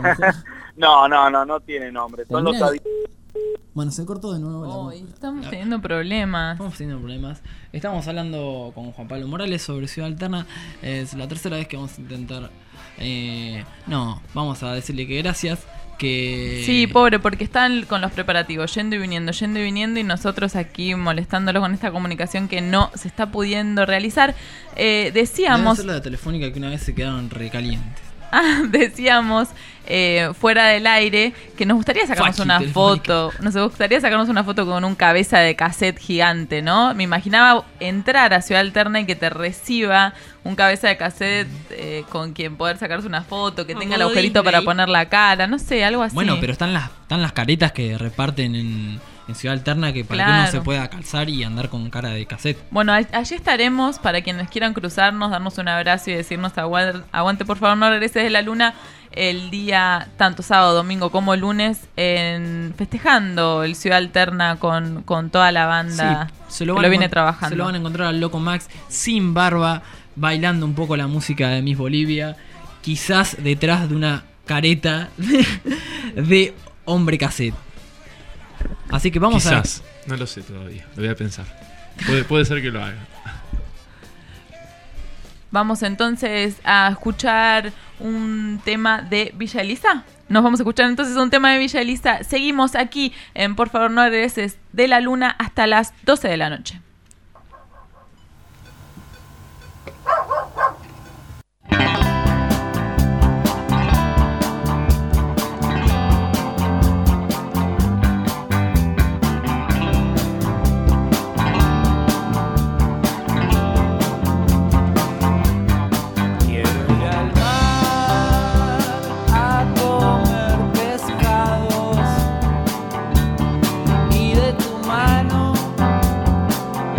No tiene nombre. Son los Bueno, se cortó de nuevo. Estamos teniendo problemas. Estamos hablando con Juan Pablo Morales sobre Ciudad Alterna. Es la tercera vez que vamos a intentar... vamos a decirle que gracias. Sí, pobre, porque están con los preparativos, yendo y viniendo, y nosotros aquí molestándolo con esta comunicación que no se está pudiendo realizar. Decíamos... Debe ser la telefónica, que una vez se quedaron recalientes. Decíamos fuera del aire que nos gustaría sacarnos una foto. Nos gustaría sacarnos una foto con un cabeza de cassette gigante, ¿no? Me imaginaba entrar a Ciudad Alterna y que te reciba un cabeza de cassette con quien poder sacarse una foto, que tenga el agujerito para poner la cara, no sé, algo así. Bueno, pero están las caretas que reparten en Ciudad Alterna, que para que uno se pueda calzar y andar con cara de cassette. Bueno, allí estaremos para quienes quieran cruzarnos, darnos un abrazo y decirnos aguante, por favor, no regreses de la luna, el día tanto sábado, domingo como lunes, festejando el Ciudad Alterna con toda la banda que lo viene trabajando. Se lo van a encontrar al Loco Max sin barba, bailando un poco la música de Miss Bolivia, quizás detrás de una careta de hombre cassette. Así que vamos quizás, no lo sé todavía, lo voy a pensar. Puede ser que lo haga. Vamos entonces a escuchar un tema de Villa Elisa. Nos vamos a escuchar entonces un tema de Villa Elisa. Seguimos aquí en Por favor no regreses de la luna hasta las 12 de la noche. Y de tu mano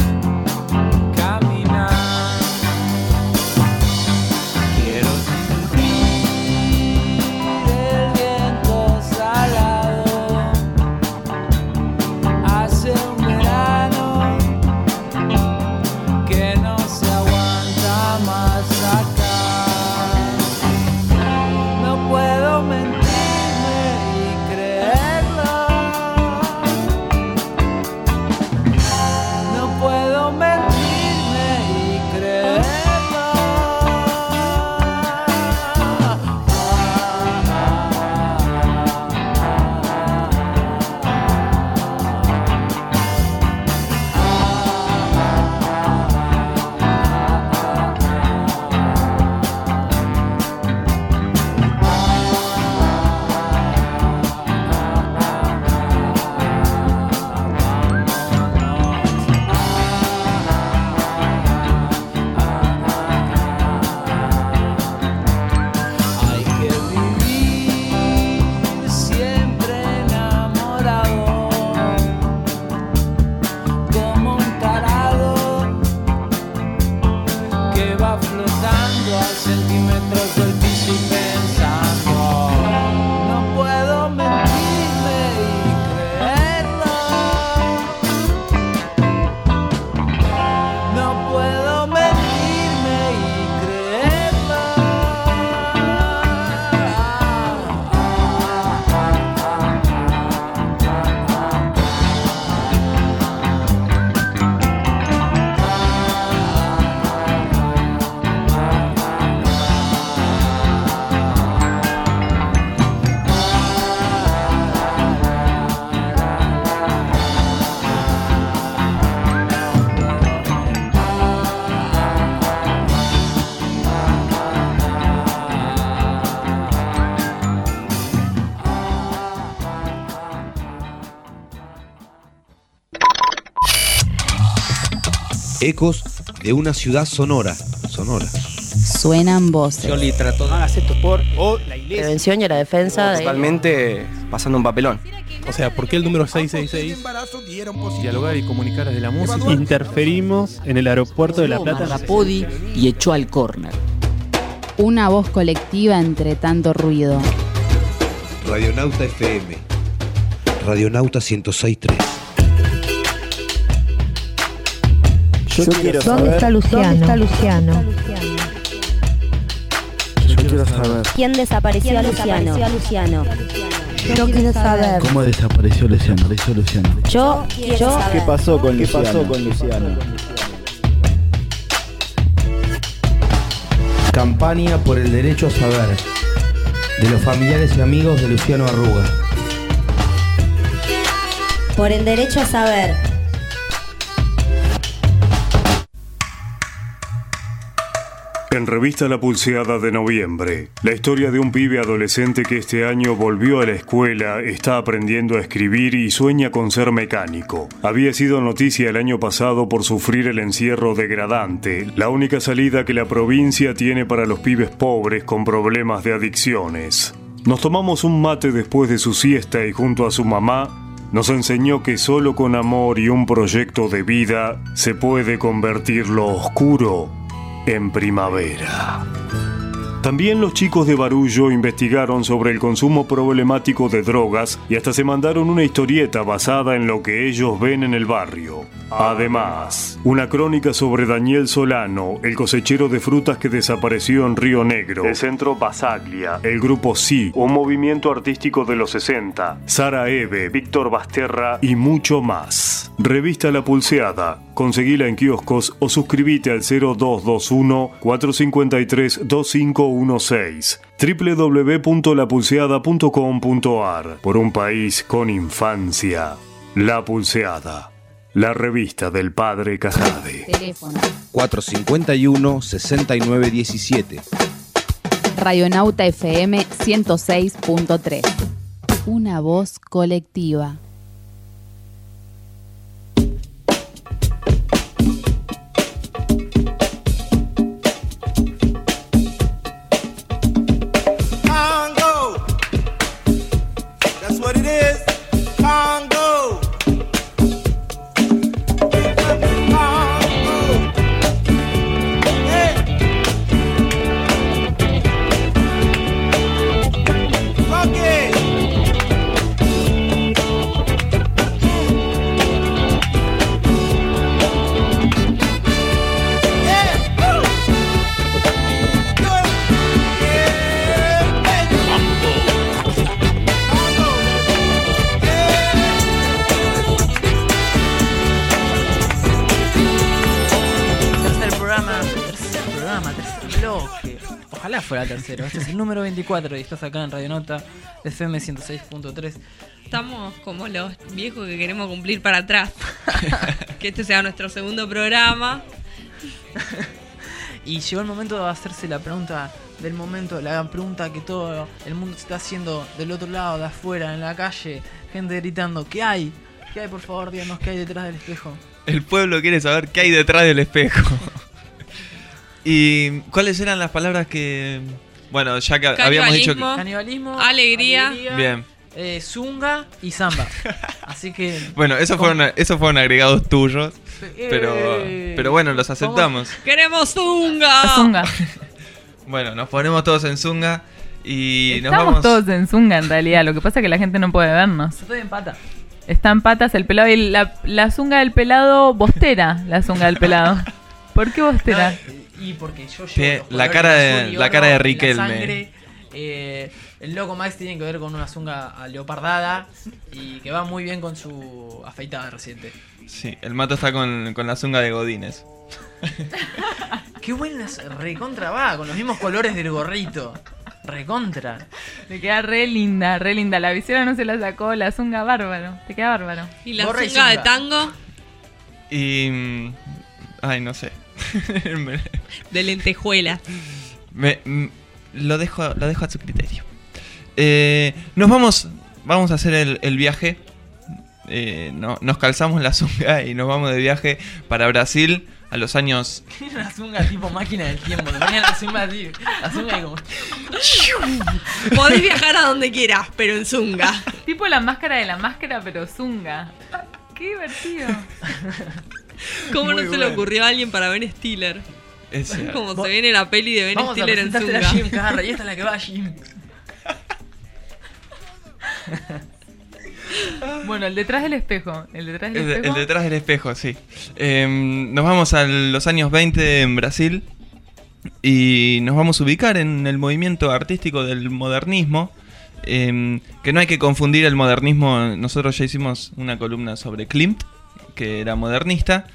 Ecos de una ciudad sonora. Suenan voces. Yo trato de hacer esto por la iglesia. Prevención y la defensa de... Totalmente pasando un papelón. O sea, ¿por qué el número 666? Dialogar y comunicar desde la música. Interferimos en el aeropuerto de La Plata. Rapodi y echó al córner. Una voz colectiva entre tanto ruido. Radionauta FM. Radionauta 106.3. ¿Dónde está Luciano? Yo quiero saber. ¿Quién desapareció a Luciano? Yo quiero saber. ¿Cómo desapareció Luciano? Yo quiero saber. ¿Qué pasó con Luciano? Campaña por el derecho a saber de los familiares y amigos de Luciano Arruga. Por el derecho a saber. En Revista La Pulseada de noviembre, la historia de un pibe adolescente que este año volvió a la escuela, está aprendiendo a escribir y sueña con ser mecánico. Había sido noticia el año pasado por sufrir el encierro degradante, la única salida que la provincia tiene para los pibes pobres con problemas de adicciones. Nos tomamos un mate después de su siesta y junto a su mamá nos enseñó que solo con amor y un proyecto de vida se puede convertir lo oscuro en primavera. También los chicos de Barullo investigaron sobre el consumo problemático de drogas y hasta se mandaron una historieta basada en lo que ellos ven en el barrio. Además, una crónica sobre Daniel Solano, el cosechero de frutas que desapareció en Río Negro, el Centro Basaglia, el Grupo Sí, un movimiento artístico de los 60, Sara Eve, Víctor Basterra y mucho más. Revista La Pulseada. Conseguila en kioscos o suscríbete al 0221-453-2516. www.lapulseada.com.ar. Por un país con infancia. La Pulseada. La revista del padre Casade. Teléfono 451-6917. Radionauta FM 106.3. Una voz colectiva. Fuera tercero. Este es el número 24 y estás acá en Radionauta FM 106.3. Estamos como los viejos que queremos cumplir para atrás. Que este sea nuestro segundo programa. Y llegó el momento de hacerse la pregunta del momento, la pregunta que todo el mundo se está haciendo del otro lado, de afuera, en la calle. Gente gritando, ¿qué hay? ¿Qué hay, por favor? Díganos qué hay detrás del espejo. El pueblo quiere saber qué hay detrás del espejo. ¿Y cuáles eran las palabras que... Bueno, ya que habíamos dicho que... Canibalismo, alegría. Bien. Zunga y samba. Así que... Bueno, esos fueron agregados tuyos. Pero bueno, los aceptamos. ¡Queremos zunga! Bueno, nos ponemos todos en zunga y Estamos nos vamos... todos en zunga en realidad. Lo que pasa es que la gente no puede vernos. Estoy en pata. Está en patas el pelado y la zunga del pelado bostera. La zunga del pelado. ¿Por qué bostera? Y porque yo llevo la cara de Riquelme. El loco Max tiene que ver con una zunga leopardada y que va muy bien con su afeitada reciente. Sí, el Mato está con la zunga de Godínez. Qué buena, recontra va, con los mismos colores del gorrito. Recontra. Le queda re linda, re linda. La visera no se la sacó, la zunga bárbaro. Te queda bárbaro. ¿Y la zunga de tango? Y... Ay, no sé. De lentejuela. Lo dejo a su criterio. Vamos a hacer el viaje. Nos calzamos la zunga y nos vamos de viaje para Brasil, a los años... Una zunga tipo máquina del tiempo. Te ponían la zunga así. La zunga y como... Podés viajar a donde quieras, pero en zunga. Tipo la máscara de la máscara, pero zunga. Qué divertido. ¿Cómo no se le ocurrió a alguien para Ben Stiller? Como se viene la peli de Ben Stiller en zunga. La Jim Carrey, y esta es la que va Jim. Bueno, el detrás del espejo. El detrás del espejo, sí. Nos vamos a los años 20 en Brasil y nos vamos a ubicar en el movimiento artístico del modernismo. Que no hay que confundir el modernismo. Nosotros ya hicimos una columna sobre Klimt, que era modernista.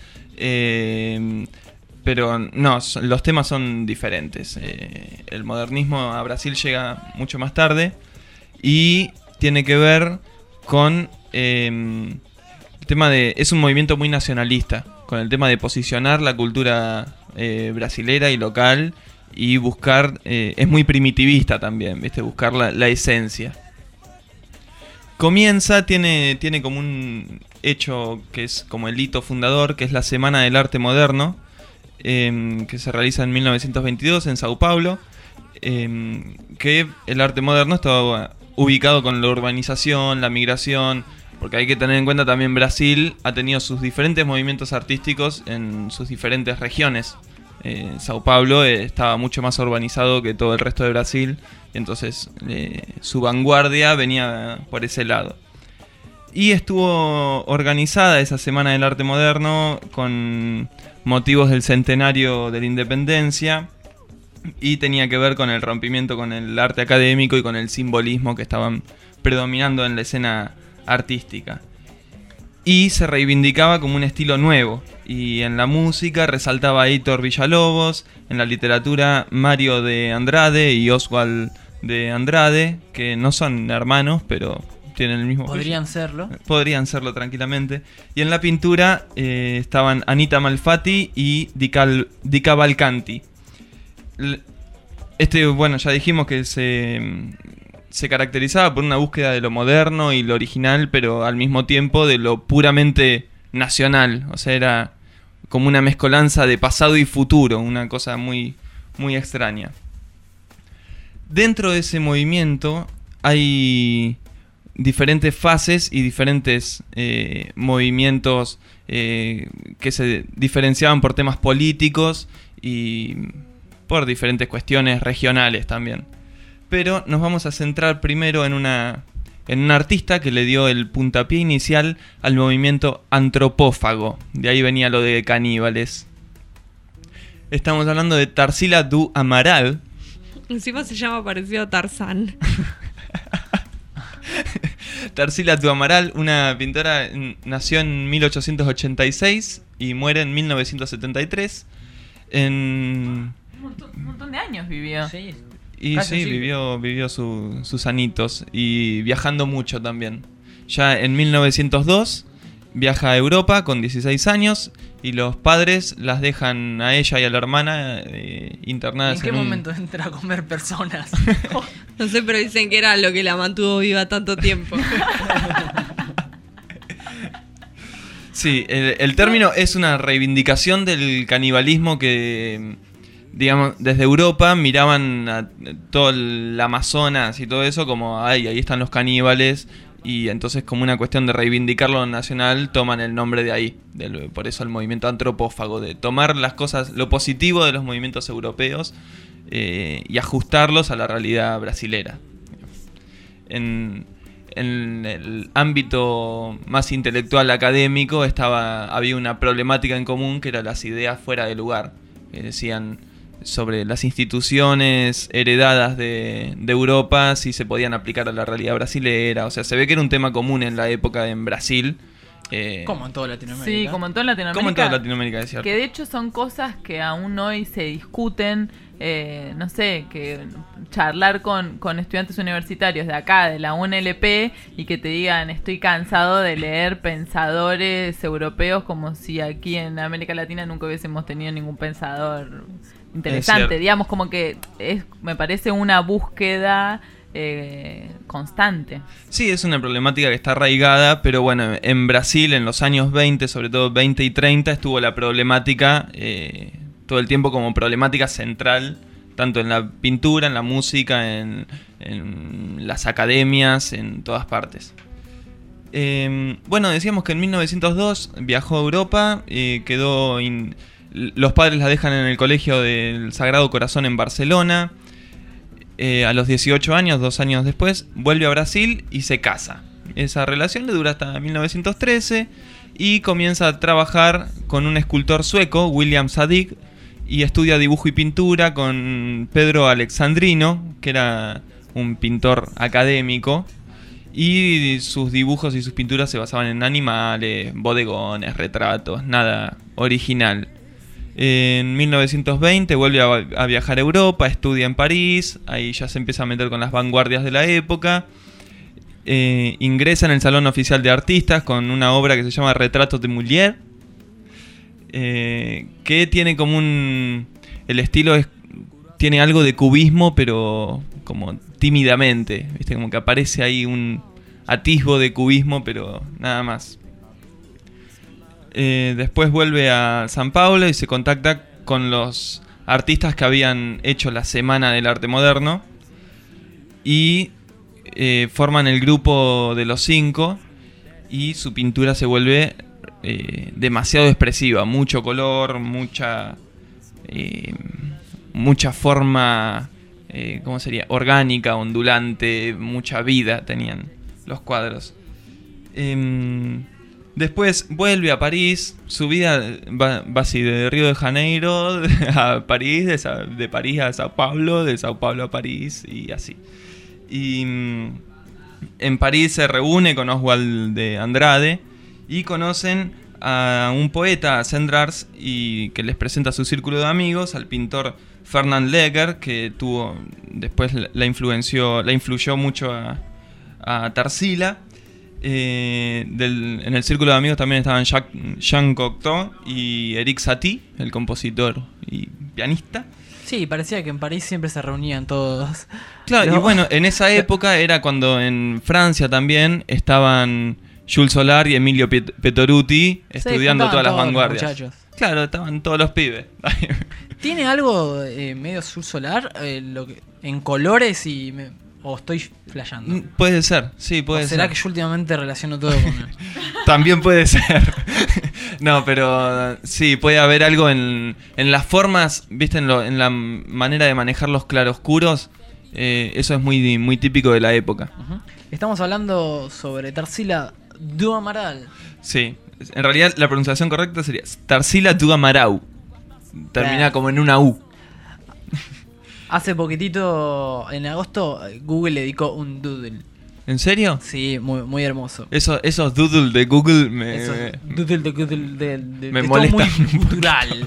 Pero no, los temas son diferentes. El modernismo a Brasil llega mucho más tarde y tiene que ver con el tema de... Es un movimiento muy nacionalista, con el tema de posicionar la cultura brasilera y local y buscar... es muy primitivista también, ¿viste? Buscar la esencia. Comienza, tiene como un hecho que es como el hito fundador, que es la Semana del Arte Moderno, que se realiza en 1922 en Sao Paulo, que el arte moderno estaba ubicado con la urbanización, la migración, porque hay que tener en cuenta también Brasil ha tenido sus diferentes movimientos artísticos en sus diferentes regiones. Sao Paulo estaba mucho más urbanizado que todo el resto de Brasil, y entonces su vanguardia venía por ese lado. Y estuvo organizada esa Semana del Arte Moderno con motivos del centenario de la independencia y tenía que ver con el rompimiento con el arte académico y con el simbolismo que estaban predominando en la escena artística. Y se reivindicaba como un estilo nuevo. Y en la música resaltaba a Heitor Villa-Lobos, en la literatura Mario de Andrade y Oswald de Andrade, que no son hermanos, pero tienen el mismo... Podrían serlo. Podrían serlo tranquilamente. Y en la pintura estaban Anita Malfatti y Di Cavalcanti. Bueno, ya dijimos que se caracterizaba por una búsqueda de lo moderno y lo original, pero al mismo tiempo de lo puramente nacional. O sea, era como una mezcolanza de pasado y futuro, una cosa muy, muy extraña. Dentro de ese movimiento hay diferentes fases y diferentes movimientos que se diferenciaban por temas políticos y por diferentes cuestiones regionales también. Pero nos vamos a centrar primero en un artista que le dio el puntapié inicial al movimiento antropófago. De ahí venía lo de caníbales. Estamos hablando de Tarsila do Amaral. Encima se llama parecido a Tarzán. Tarsila do Amaral, una pintora, nació en 1886 y muere en 1973. Un montón de años vivió. Sí. Y sí, vivió sus anitos y viajando mucho también. Ya en 1902 viaja a Europa con 16 años y los padres las dejan a ella y a la hermana internadas. ¿En qué momento entra a comer personas? No sé, pero dicen que era lo que la mantuvo viva tanto tiempo. Sí, el término es una reivindicación del canibalismo que... Digamos, desde Europa miraban a todo el Amazonas y todo eso como, ahí están los caníbales, y entonces como una cuestión de reivindicar lo nacional toman el nombre de ahí, por eso el movimiento antropófago, de tomar las cosas, lo positivo de los movimientos europeos y ajustarlos a la realidad brasilera. En el ámbito más intelectual académico había una problemática en común que era las ideas fuera de lugar, que decían sobre las instituciones heredadas de Europa, si se podían aplicar a la realidad brasilera. O sea, se ve que era un tema común en la época en Brasil. Como en toda Latinoamérica. Sí, como en toda Latinoamérica. Como en toda Latinoamérica, es cierto. Que de hecho son cosas que aún hoy se discuten. No sé, que charlar con estudiantes universitarios de acá, de la UNLP, y que te digan, estoy cansado de leer pensadores europeos, como si aquí en América Latina nunca hubiésemos tenido ningún pensador interesante. Digamos, como que me parece una búsqueda constante. Sí, es una problemática que está arraigada, pero bueno, en Brasil en los años 20, sobre todo 20 y 30, estuvo la problemática todo el tiempo como problemática central, tanto en la pintura, en la música, en las academias, en todas partes. Bueno, decíamos que en 1902 viajó a Europa, los padres la dejan en el colegio del Sagrado Corazón en Barcelona. A los 18 años, 2 años después, vuelve a Brasil y se casa. Esa relación le dura hasta 1913 y comienza a trabajar con un escultor sueco, William Zadig, y estudia dibujo y pintura con Pedro Alexandrino, que era un pintor académico, y sus dibujos y sus pinturas se basaban en animales, bodegones, retratos, nada original. En 1920 vuelve a viajar a Europa, estudia en París, ahí ya se empieza a meter con las vanguardias de la época. Ingresa en el Salón Oficial de Artistas con una obra que se llama Retratos de Mulier, que tiene como el estilo tiene algo de cubismo, pero como tímidamente, ¿viste? Como que aparece ahí un atisbo de cubismo, pero nada más. Después vuelve a San Paulo y se contacta con los artistas que habían hecho la Semana del Arte Moderno y forman el grupo de los 5 y su pintura se vuelve demasiado expresiva, mucho color, mucha forma, ¿cómo sería? Orgánica, ondulante, mucha vida tenían los cuadros. Después vuelve a París, su vida va así de Río de Janeiro a París, de París a Sao Paulo, de Sao Paulo a París y así. Y en París se reúne con Oswald de Andrade y conocen a un poeta, a Sendrars, y que les presenta a su círculo de amigos, al pintor Fernand Léger, que después la influyó mucho a Tarsila. En el círculo de amigos también estaban Jean Cocteau y Eric Satie, el compositor y pianista. Sí, parecía que en París siempre se reunían todos. Claro, ¿no? Y bueno, en esa época era cuando en Francia también estaban Jules Solar y Emilio Petoruti estudiando todas las vanguardias. Muchachos. Claro, estaban todos los pibes. ¿Tiene algo medio Jules Solar en colores o estoy flasheando? Puede ser, sí, puede ser. ¿Será que yo últimamente relaciono todo con él? También puede ser. No, pero sí, puede haber algo en las formas, ¿viste? En la manera de manejar los claroscuros. Eso es muy, muy típico de la época. Uh-huh. Estamos hablando sobre Tarsila du Amaral. Sí, en realidad la pronunciación correcta sería Tarsila du Amarau. Termina como en una U. Hace poquitito, en agosto, Google le dedicó un doodle. ¿En serio? Sí, muy, muy hermoso. Esos doodle de Google me molestan muy cultural.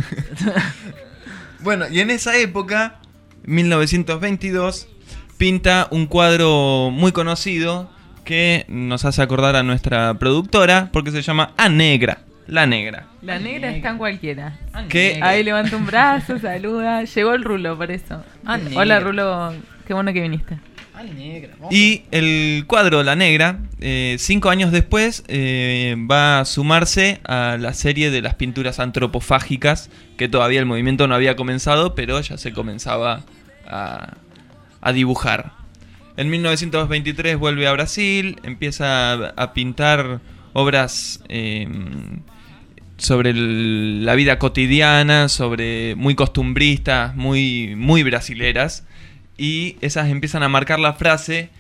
Bueno, y en esa época, 1922, pinta un cuadro muy conocido que nos hace acordar a nuestra productora, porque se llama A Negra. La Negra. La Negra está en cualquiera. ¿Qué? Ahí levanta un brazo, saluda. Llegó el Rulo, por eso. Hola, Rulo. Qué bueno que viniste. Negra. Y el cuadro La Negra, 5 años después, va a sumarse a la serie de las pinturas antropofágicas, que todavía el movimiento no había comenzado, pero ya se comenzaba a dibujar. En 1923 vuelve a Brasil, empieza a pintar obras sobre la vida cotidiana, muy costumbristas, muy brasileras, y esas empiezan a marcar la fase,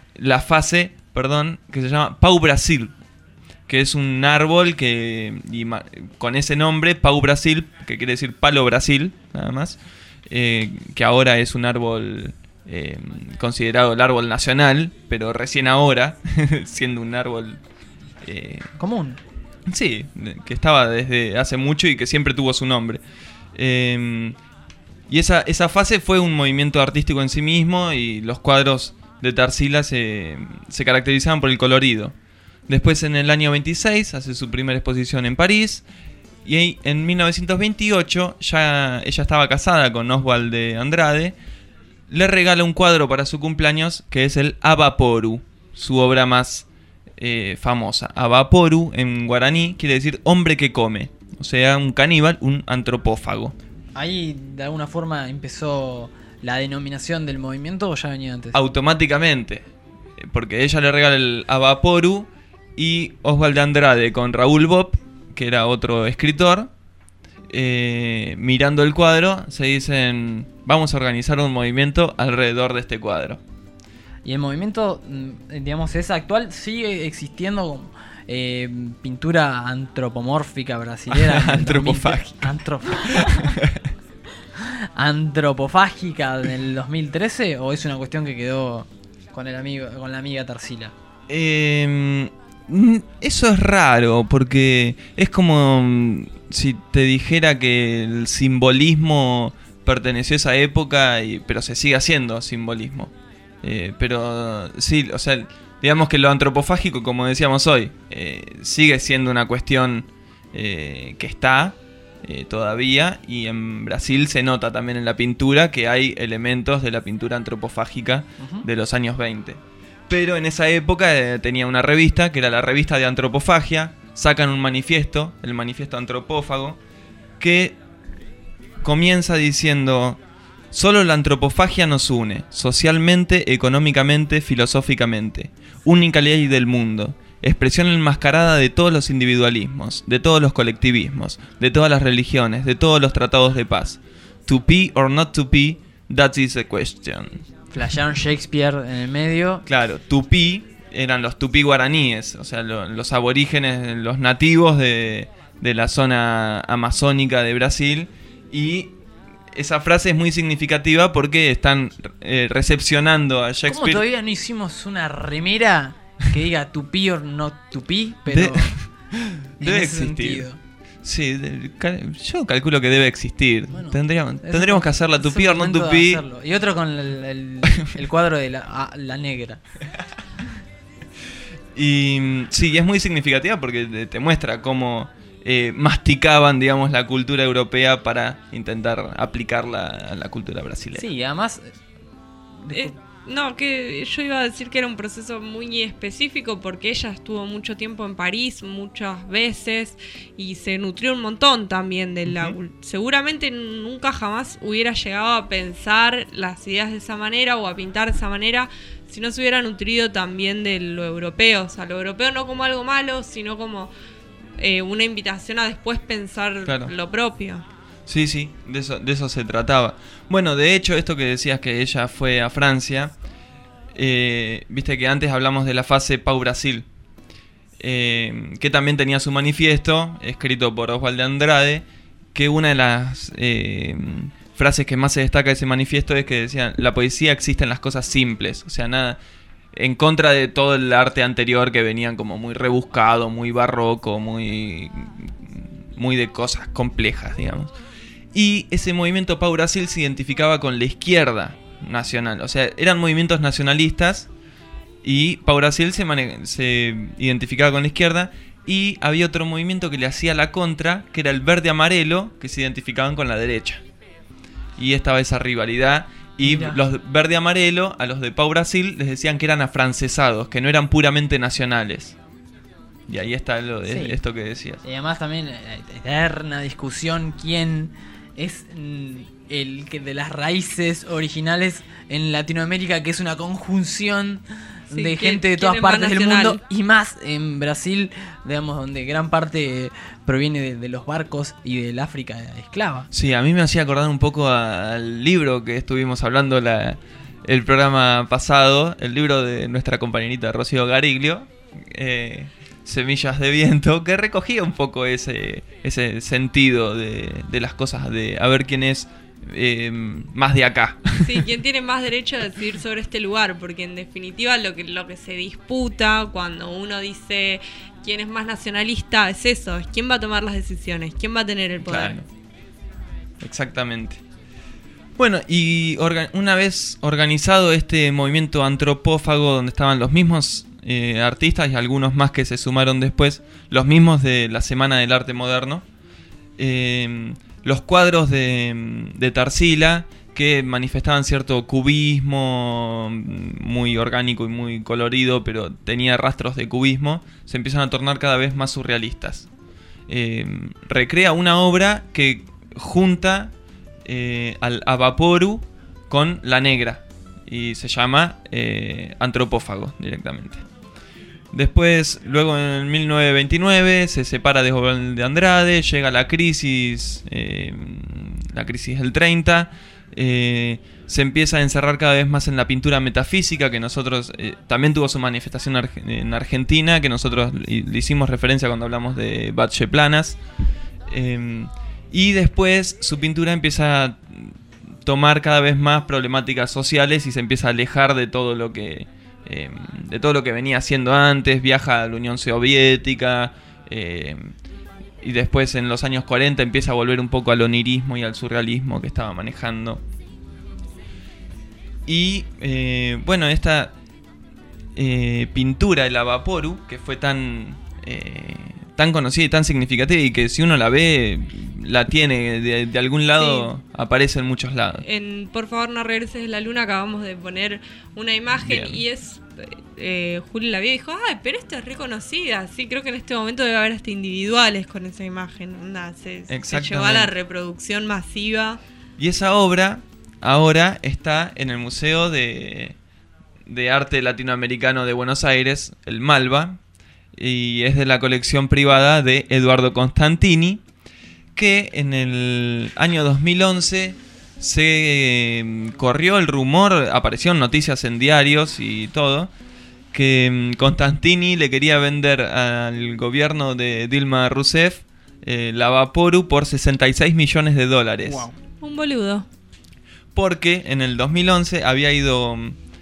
que se llama Pau Brasil, que es un árbol con ese nombre, Pau Brasil, que quiere decir palo Brasil, nada más, que ahora es un árbol considerado el árbol nacional, pero recién ahora, siendo un árbol común. Sí, que estaba desde hace mucho y que siempre tuvo su nombre. Y esa fase fue un movimiento artístico en sí mismo, y los cuadros de Tarsila se caracterizaban por el colorido. Después, en el año 26, hace su primera exposición en París, y en 1928 ya ella estaba casada con Oswald de Andrade. le regala un cuadro para su cumpleaños que es el Avaporu, su obra más famosa. Avaporu en guaraní quiere decir hombre que come, o sea, un caníbal, un antropófago. Ahí de alguna forma empezó la denominación del movimiento, ¿o ya venía antes? Automáticamente, porque ella le regala el Avaporu y Oswald de Andrade con Raúl Bopp, que era otro escritor, mirando el cuadro, se dicen: vamos a organizar un movimiento alrededor de este cuadro. Y el movimiento, digamos, es actual, sigue existiendo como pintura antropomórfica brasilera. Antropofágica en el 2013, ¿o es una cuestión que quedó con la amiga Tarsila? Eso es raro, porque es como si te dijera que el simbolismo perteneció a esa época, pero se sigue haciendo simbolismo. Pero sí, o sea, digamos que lo antropofágico, como decíamos hoy, sigue siendo una cuestión que está todavía, y en Brasil se nota también en la pintura que hay elementos de la pintura antropofágica de los años 20. Pero en esa época tenía una revista, que era la revista de antropofagia, sacan un manifiesto, el manifiesto antropófago, que comienza diciendo: solo la antropofagia nos une, socialmente, económicamente, filosóficamente. Única ley del mundo, expresión enmascarada de todos los individualismos, de todos los colectivismos, de todas las religiones, de todos los tratados de paz. To be or not to be, that is the question. Flasharon Shakespeare en el medio. Claro, tupí eran los tupí guaraníes, o sea, los aborígenes, los nativos de la zona amazónica de Brasil, y esa frase es muy significativa porque están recepcionando a Shakespeare. ¿Cómo todavía no hicimos una remera que diga tupí or not tupí? Pero debe existir. Sentido. Sí, yo calculo que debe existir. Bueno, tendríamos que hacer la tupí or not tupí. Y otro con el cuadro de la negra. Y sí, es muy significativa porque te muestra cómo masticaban, digamos, la cultura europea para intentar aplicarla a la cultura brasileña. Sí, además... No, que yo iba a decir que era un proceso muy específico porque ella estuvo mucho tiempo en París, muchas veces, y se nutrió un montón también de la... Seguramente nunca jamás hubiera llegado a pensar las ideas de esa manera o a pintar de esa manera si no se hubiera nutrido también de lo europeo. O sea, lo europeo no como algo malo, sino como una invitación a después pensar lo propio. Sí, sí, de eso se trataba. Bueno, de hecho, esto que decías que ella fue a Francia, viste que antes hablamos de la fase Pau Brasil, que también tenía su manifiesto, escrito por Oswald de Andrade, que una de las frases que más se destaca de ese manifiesto es que decían: la poesía existe en las cosas simples, o sea, nada, en contra de todo el arte anterior que venían como muy rebuscado, muy barroco, muy de cosas complejas, digamos. Y ese movimiento Pau Brasil se identificaba con la izquierda nacional, o sea, eran movimientos nacionalistas, y Pau Brasil se identificaba con la izquierda, y había otro movimiento que le hacía la contra, que era el verde amarelo, que se identificaban con la derecha. Y estaba esa rivalidad, y los verde amarelo a los de Pau Brasil les decían que eran afrancesados, que no eran puramente nacionales. Y ahí está esto que decías. Y además también eterna discusión quién es el que de las raíces originales en Latinoamérica, que es una conjunción de gente de todas partes del mundo, y más en Brasil, digamos, donde gran parte proviene de los barcos y del África esclava. Sí, a mí me hacía acordar un poco al libro que estuvimos hablando el programa pasado, el libro de nuestra compañerita Rocío Gariglio, Semillas de Viento, que recogía un poco ese sentido de las cosas, de a ver quién es más de acá. Sí, quién tiene más derecho a decidir sobre este lugar, porque en definitiva lo que se disputa cuando uno dice quién es más nacionalista es eso, es quién va a tomar las decisiones, quién va a tener el poder. Claro. Exactamente. Bueno, y una vez organizado este movimiento antropófago, donde estaban los mismos artistas y algunos más que se sumaron después, los mismos de la Semana del Arte Moderno, los cuadros de Tarsila que manifestaban cierto cubismo muy orgánico y muy colorido, pero tenía rastros de cubismo, se empiezan a tornar cada vez más surrealistas. Recrea una obra que junta al Avaporu con la negra y se llama Antropófago directamente. Después, luego en 1929 se separa de Osvaldo de Andrade, llega la crisis del 30, se empieza a encerrar cada vez más en la pintura metafísica, que nosotros también tuvo su manifestación en Argentina, que nosotros le hicimos referencia cuando hablamos de Batlle Planas, y después su pintura empieza a tomar cada vez más problemáticas sociales y se empieza a alejar de todo lo que venía haciendo antes. Viaja a la Unión Soviética y después en los años 40 empieza a volver un poco al onirismo y al surrealismo que estaba manejando. Y bueno, esta pintura, el Avaporu, que fue tan conocida y tan significativa, y que si uno la ve, la tiene de algún lado, sí, aparece en muchos lados. En Por favor no regreses de la luna acabamos de poner una imagen. Bien. Y es Juli la vio y dijo, ay, pero esta es reconocida. Sí, creo que en este momento debe haber hasta individuales con esa imagen. Se llevó a la reproducción masiva. Y esa obra ahora está en el Museo de Arte Latinoamericano de Buenos Aires, el Malva, y es de la colección privada de Eduardo Constantini, que en el año 2011 se corrió el rumor, aparecieron noticias en diarios y todo, que Constantini le quería vender al gobierno de Dilma Rousseff la Avaporu por $66 millones. Wow. Un boludo. Porque en el 2011 había ido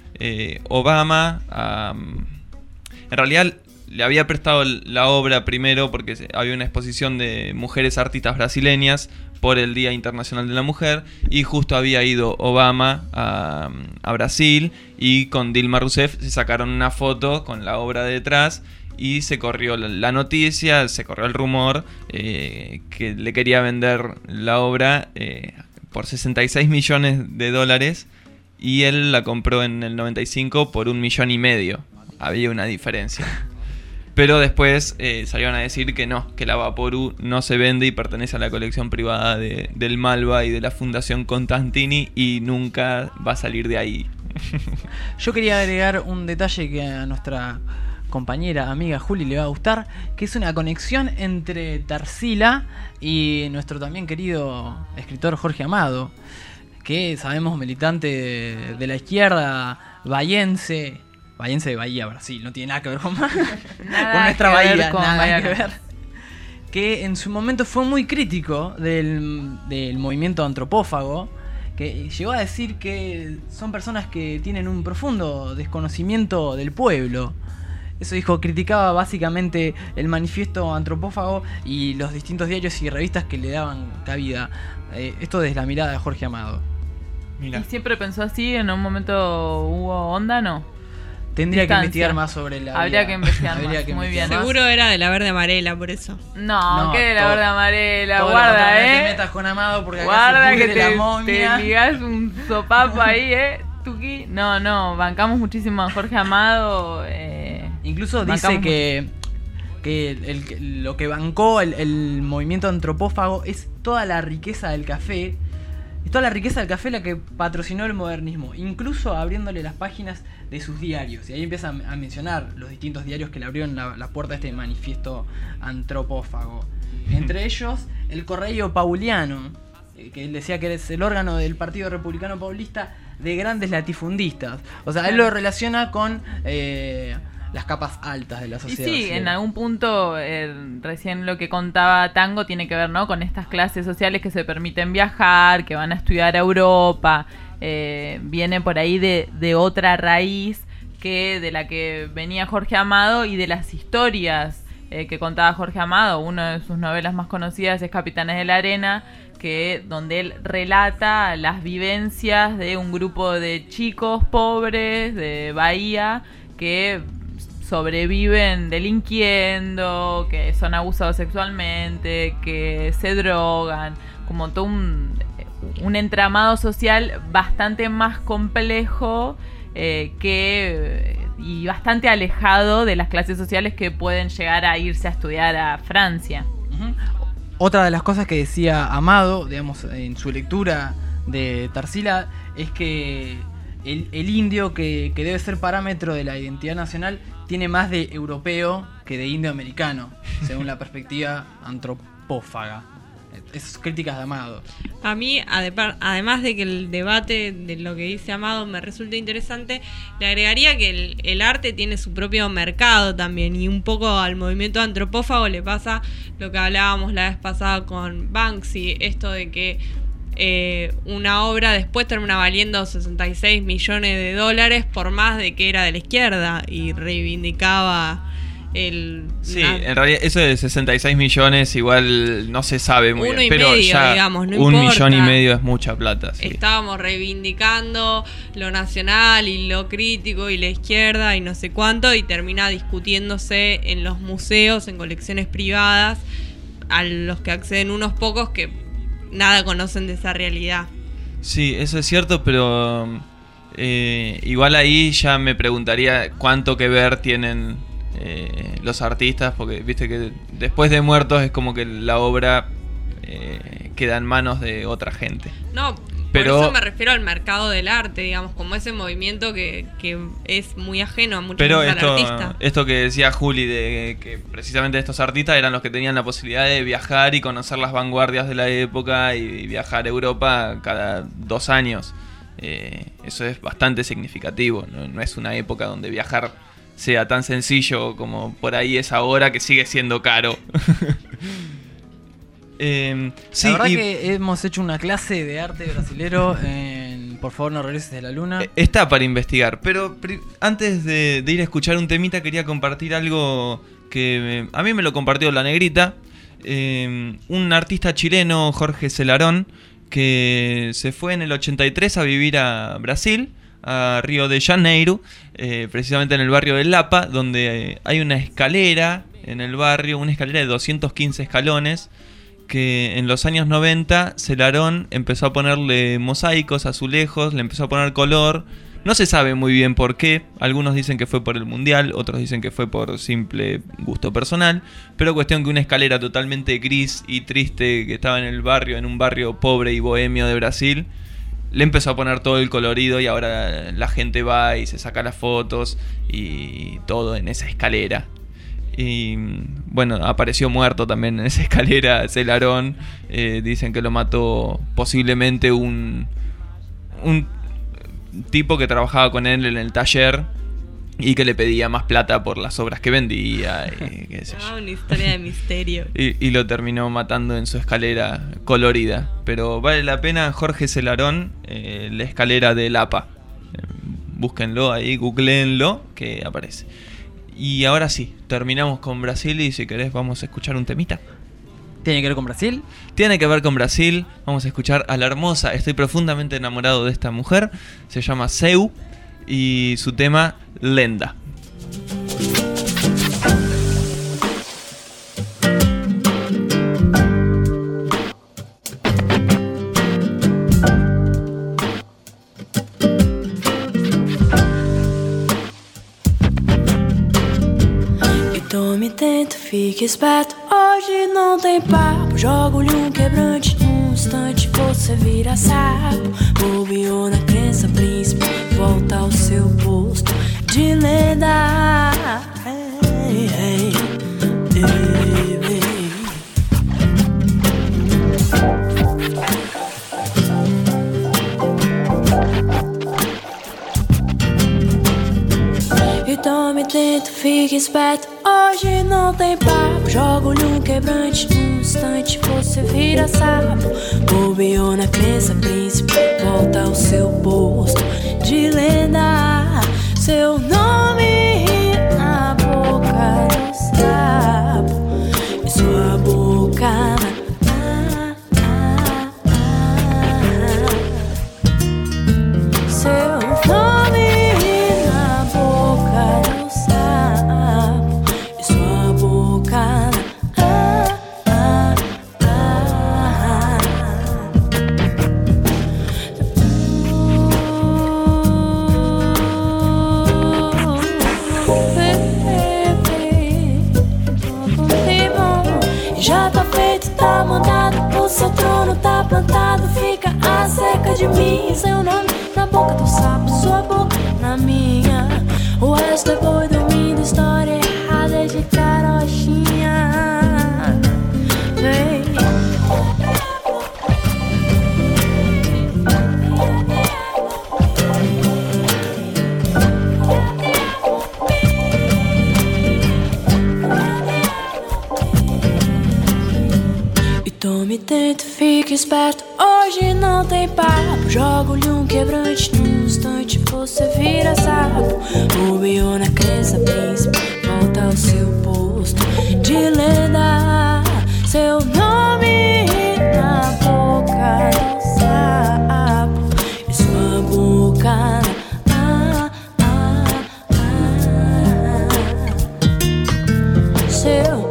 Obama a... En realidad le había prestado la obra primero porque había una exposición de mujeres artistas brasileñas por el Día Internacional de la Mujer, y justo había ido Obama a Brasil, y con Dilma Rousseff se sacaron una foto con la obra detrás, y se corrió la noticia, se corrió el rumor que le quería vender la obra por $66 millones, y él la compró en el 95 por $1,5 millones. Había una diferencia. Pero después salieron a decir que no, que la Avaporu no se vende y pertenece a la colección privada del Malva y de la Fundación Constantini, y nunca va a salir de ahí. Yo quería agregar un detalle que a nuestra compañera, amiga Juli le va a gustar, que es una conexión entre Tarsila y nuestro también querido escritor Jorge Amado, que sabemos militante de la izquierda bahiense de Bahía, Brasil, no tiene nada que ver con nuestra Bahía, nada que ver. Que en su momento fue muy crítico del movimiento antropófago, que llegó a decir que son personas que tienen un profundo desconocimiento del pueblo. Eso dijo, criticaba básicamente el manifiesto antropófago y los distintos diarios y revistas que le daban cabida. Esto desde la mirada de Jorge Amado. Mira. ¿Y siempre pensó así? ¿En un momento hubo onda, no? Tendría que investigar más sobre la... Habría que investigar más, muy bien. Seguro era de la verde amarela, por eso. No, ¿qué de la verde amarela? Guarda, No te metas con Amado porque guarda acá se que la momia. te ligás un sopapo ahí, Tuki. No, bancamos muchísimo a Jorge Amado. Incluso dice que lo que bancó el movimiento antropófago es toda la riqueza del café. Es toda la riqueza del café la que patrocinó el modernismo, incluso abriéndole las páginas de sus diarios. Y ahí empieza a mencionar los distintos diarios que le abrieron la puerta a este manifiesto antropófago. Entre ellos, el Correio Pauliano, que él decía que es el órgano del Partido Republicano Paulista de grandes latifundistas. O sea, él lo relaciona con las capas altas de la sociedad. Y sí, en algún punto, recién lo que contaba Tango tiene que ver, ¿no?, con estas clases sociales que se permiten viajar, que van a estudiar a Europa. Viene por ahí de otra raíz que de la que venía Jorge Amado y de las historias que contaba Jorge Amado. Una de sus novelas más conocidas es Capitanes de la Arena, donde él relata las vivencias de un grupo de chicos pobres de Bahía que sobreviven delinquiendo, que son abusados sexualmente, que se drogan, como todo un entramado social bastante más complejo y bastante alejado de las clases sociales que pueden llegar a irse a estudiar a Francia. Otra de las cosas que decía Amado, digamos, en su lectura de Tarsila, es que el indio, que debe ser parámetro de la identidad nacional, tiene más de europeo que de indio americano, según la perspectiva antropófaga. Esas críticas de Amado. A mí, además de que el debate de lo que dice Amado me resulta interesante, le agregaría que el arte tiene su propio mercado también, y un poco al movimiento antropófago le pasa lo que hablábamos la vez pasada con Banksy, esto de que una obra después termina valiendo 66 millones de dólares por más de que era de la izquierda y reivindicaba en realidad eso de 66 millones igual no se sabe muy bien, pero medio, ya digamos, no 1,5 importa. millones es mucha plata. Sí. Estábamos reivindicando lo nacional y lo crítico y la izquierda y no sé cuánto, y termina discutiéndose en los museos, en colecciones privadas, a los que acceden unos pocos que nada conocen de esa realidad. Sí, eso es cierto, pero igual ahí ya me preguntaría cuánto que ver tienen los artistas, porque viste que después de muertos es como que la obra queda en manos de otra gente. No, pero por eso me refiero al mercado del arte, digamos, como ese movimiento que es muy ajeno a muchos al artista. Esto que decía Juli, de que precisamente estos artistas eran los que tenían la posibilidad de viajar y conocer las vanguardias de la época y viajar a Europa cada 2 años. Eso es bastante significativo, no es una época donde viajar sea tan sencillo como por ahí es ahora, que sigue siendo caro. Sí, la verdad que hemos hecho una clase de arte brasilero en Por favor no regreses de la luna. Está para investigar, pero antes de ir a escuchar un temita quería compartir algo que a mí me lo compartió la Negrita, un artista chileno, Jorge Celarón, que se fue en el 83 a vivir a Brasil, a Río de Janeiro, precisamente en el barrio de Lapa, donde hay una escalera en el barrio, una escalera de 215 escalones, que en los años 90 Celarón empezó a ponerle mosaicos, azulejos, le empezó a poner color. No se sabe muy bien por qué, algunos dicen que fue por el mundial, otros dicen que fue por simple gusto personal, pero cuestión que una escalera totalmente gris y triste que estaba en el barrio, en un barrio pobre y bohemio de Brasil, le empezó a poner todo el colorido y ahora la gente va y se saca las fotos y todo en esa escalera. Y bueno, apareció muerto también en esa escalera Celarón. Dicen que lo mató posiblemente un tipo que trabajaba con él en el taller y que le pedía más plata por las obras que vendía. Qué sé yo. Una historia de misterio. Y lo terminó matando en su escalera colorida. Pero vale la pena, Jorge Celarón, la escalera de Lapa. Búsquenlo ahí, googleenlo, que aparece. Y ahora sí, terminamos con Brasil y si querés vamos a escuchar un temita. ¿Tiene que ver con Brasil? Tiene que ver con Brasil. Vamos a escuchar a la hermosa, estoy profundamente enamorado de esta mujer. Se llama Seu y su tema Lenda. Tome tento, fique esperto. Hoje não tem papo. Jogo-lhe um quebrante. Num instante você vira sapo. Bobeou na crença, príncipe. Volta ao seu posto de lenda. Hey, hey, hey, hey. E tome tento, fique esperto. Hoje não tem papo. Jogo-lhe um quebrante. Num instante você vira sapo. Bobeou na crença, príncipe. Volta ao seu posto de lenda. Seu nome na boca do sapo. E sua boca seu nome na boca do sapo. E sua boca seu nome na boca do sapo, sua boca na minha. O resto é boi dormindo, história errada de carochinha. Vem. Tome, tenta, fique esperto. Hoje não tem papo. Jogo-lhe um quebrante. Num instante você vira sapo. Bobeou na crença, príncipe. Volta ao seu posto de lenda. Seu nome na boca do sapo. E sua boca seu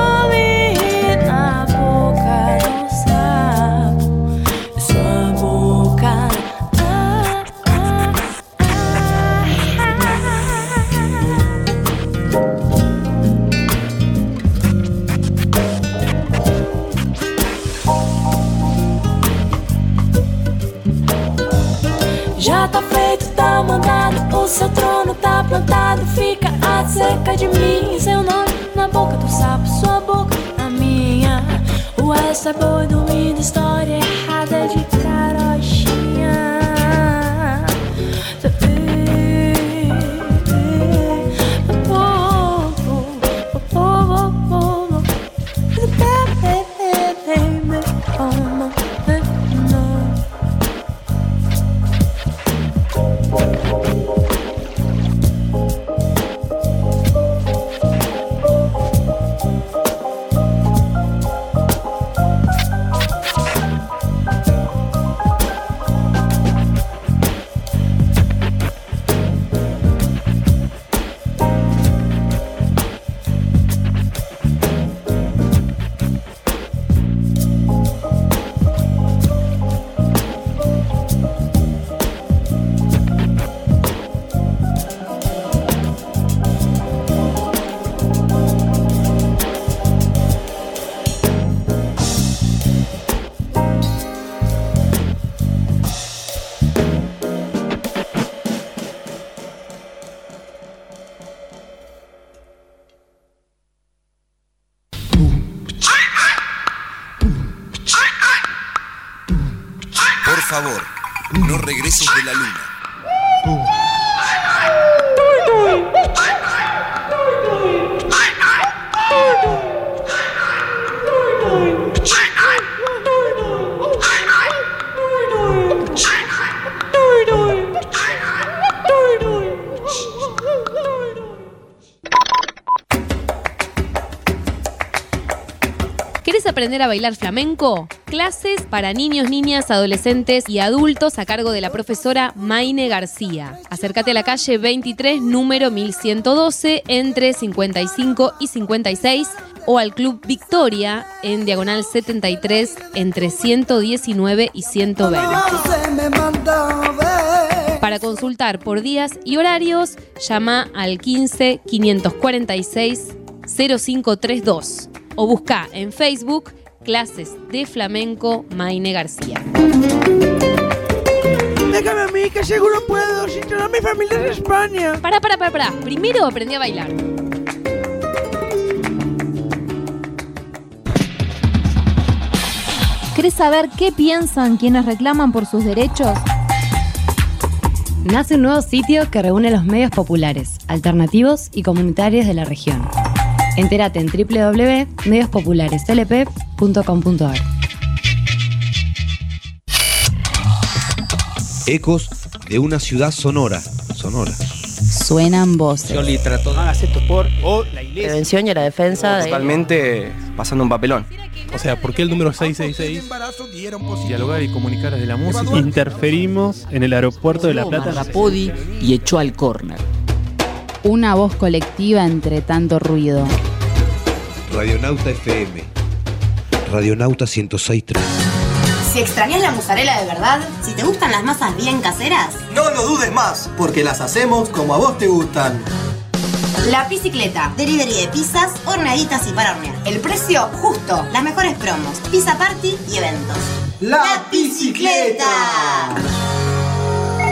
já tá feito, tá mandado. O seu trono tá plantado. Fica acerca de mim. Seu nome na boca do sapo, sua boca na minha. O resto é boi dormindo, história errada de carochinha. Por favor, no regreses de la luna. ¿Querés aprender a bailar flamenco? Clases para niños, niñas, adolescentes y adultos a cargo de la profesora Maine García. Acércate a la calle 23, número 1112, entre 55 y 56, o al Club Victoria, en diagonal 73, entre 119 y 120. Para consultar por días y horarios, llama al 15 546 0532 o busca en Facebook Clases de Flamenco Maine García. Déjame a mí, que seguro puedo, si toda mi familia es de España. Pará. Primero aprendí a bailar. ¿Querés saber qué piensan quienes reclaman por sus derechos? Nace un nuevo sitio que reúne los medios populares, alternativos y comunitarios de la región. Entérate en www.mediospopulareslp.com.ar. Ecos de una ciudad sonora. Suenan voces. No hagas esto por la iglesia. Prevención y la defensa. Totalmente pasando un papelón. O sea, ¿por qué el número 666? Dialogar y comunicar desde la música. Interferimos en el aeropuerto de La Plata. Rapodi y echó al córner. Una voz colectiva entre tanto ruido. Radionauta FM. Radionauta 106.3. Si extrañas la mozzarella de verdad, si te gustan las masas bien caseras, no lo dudes más, porque las hacemos como a vos te gustan. La Piscicleta, delivery de pizzas, horneaditas y para hornear. El precio justo, las mejores promos, pizza party y eventos. ¡La Piscicleta!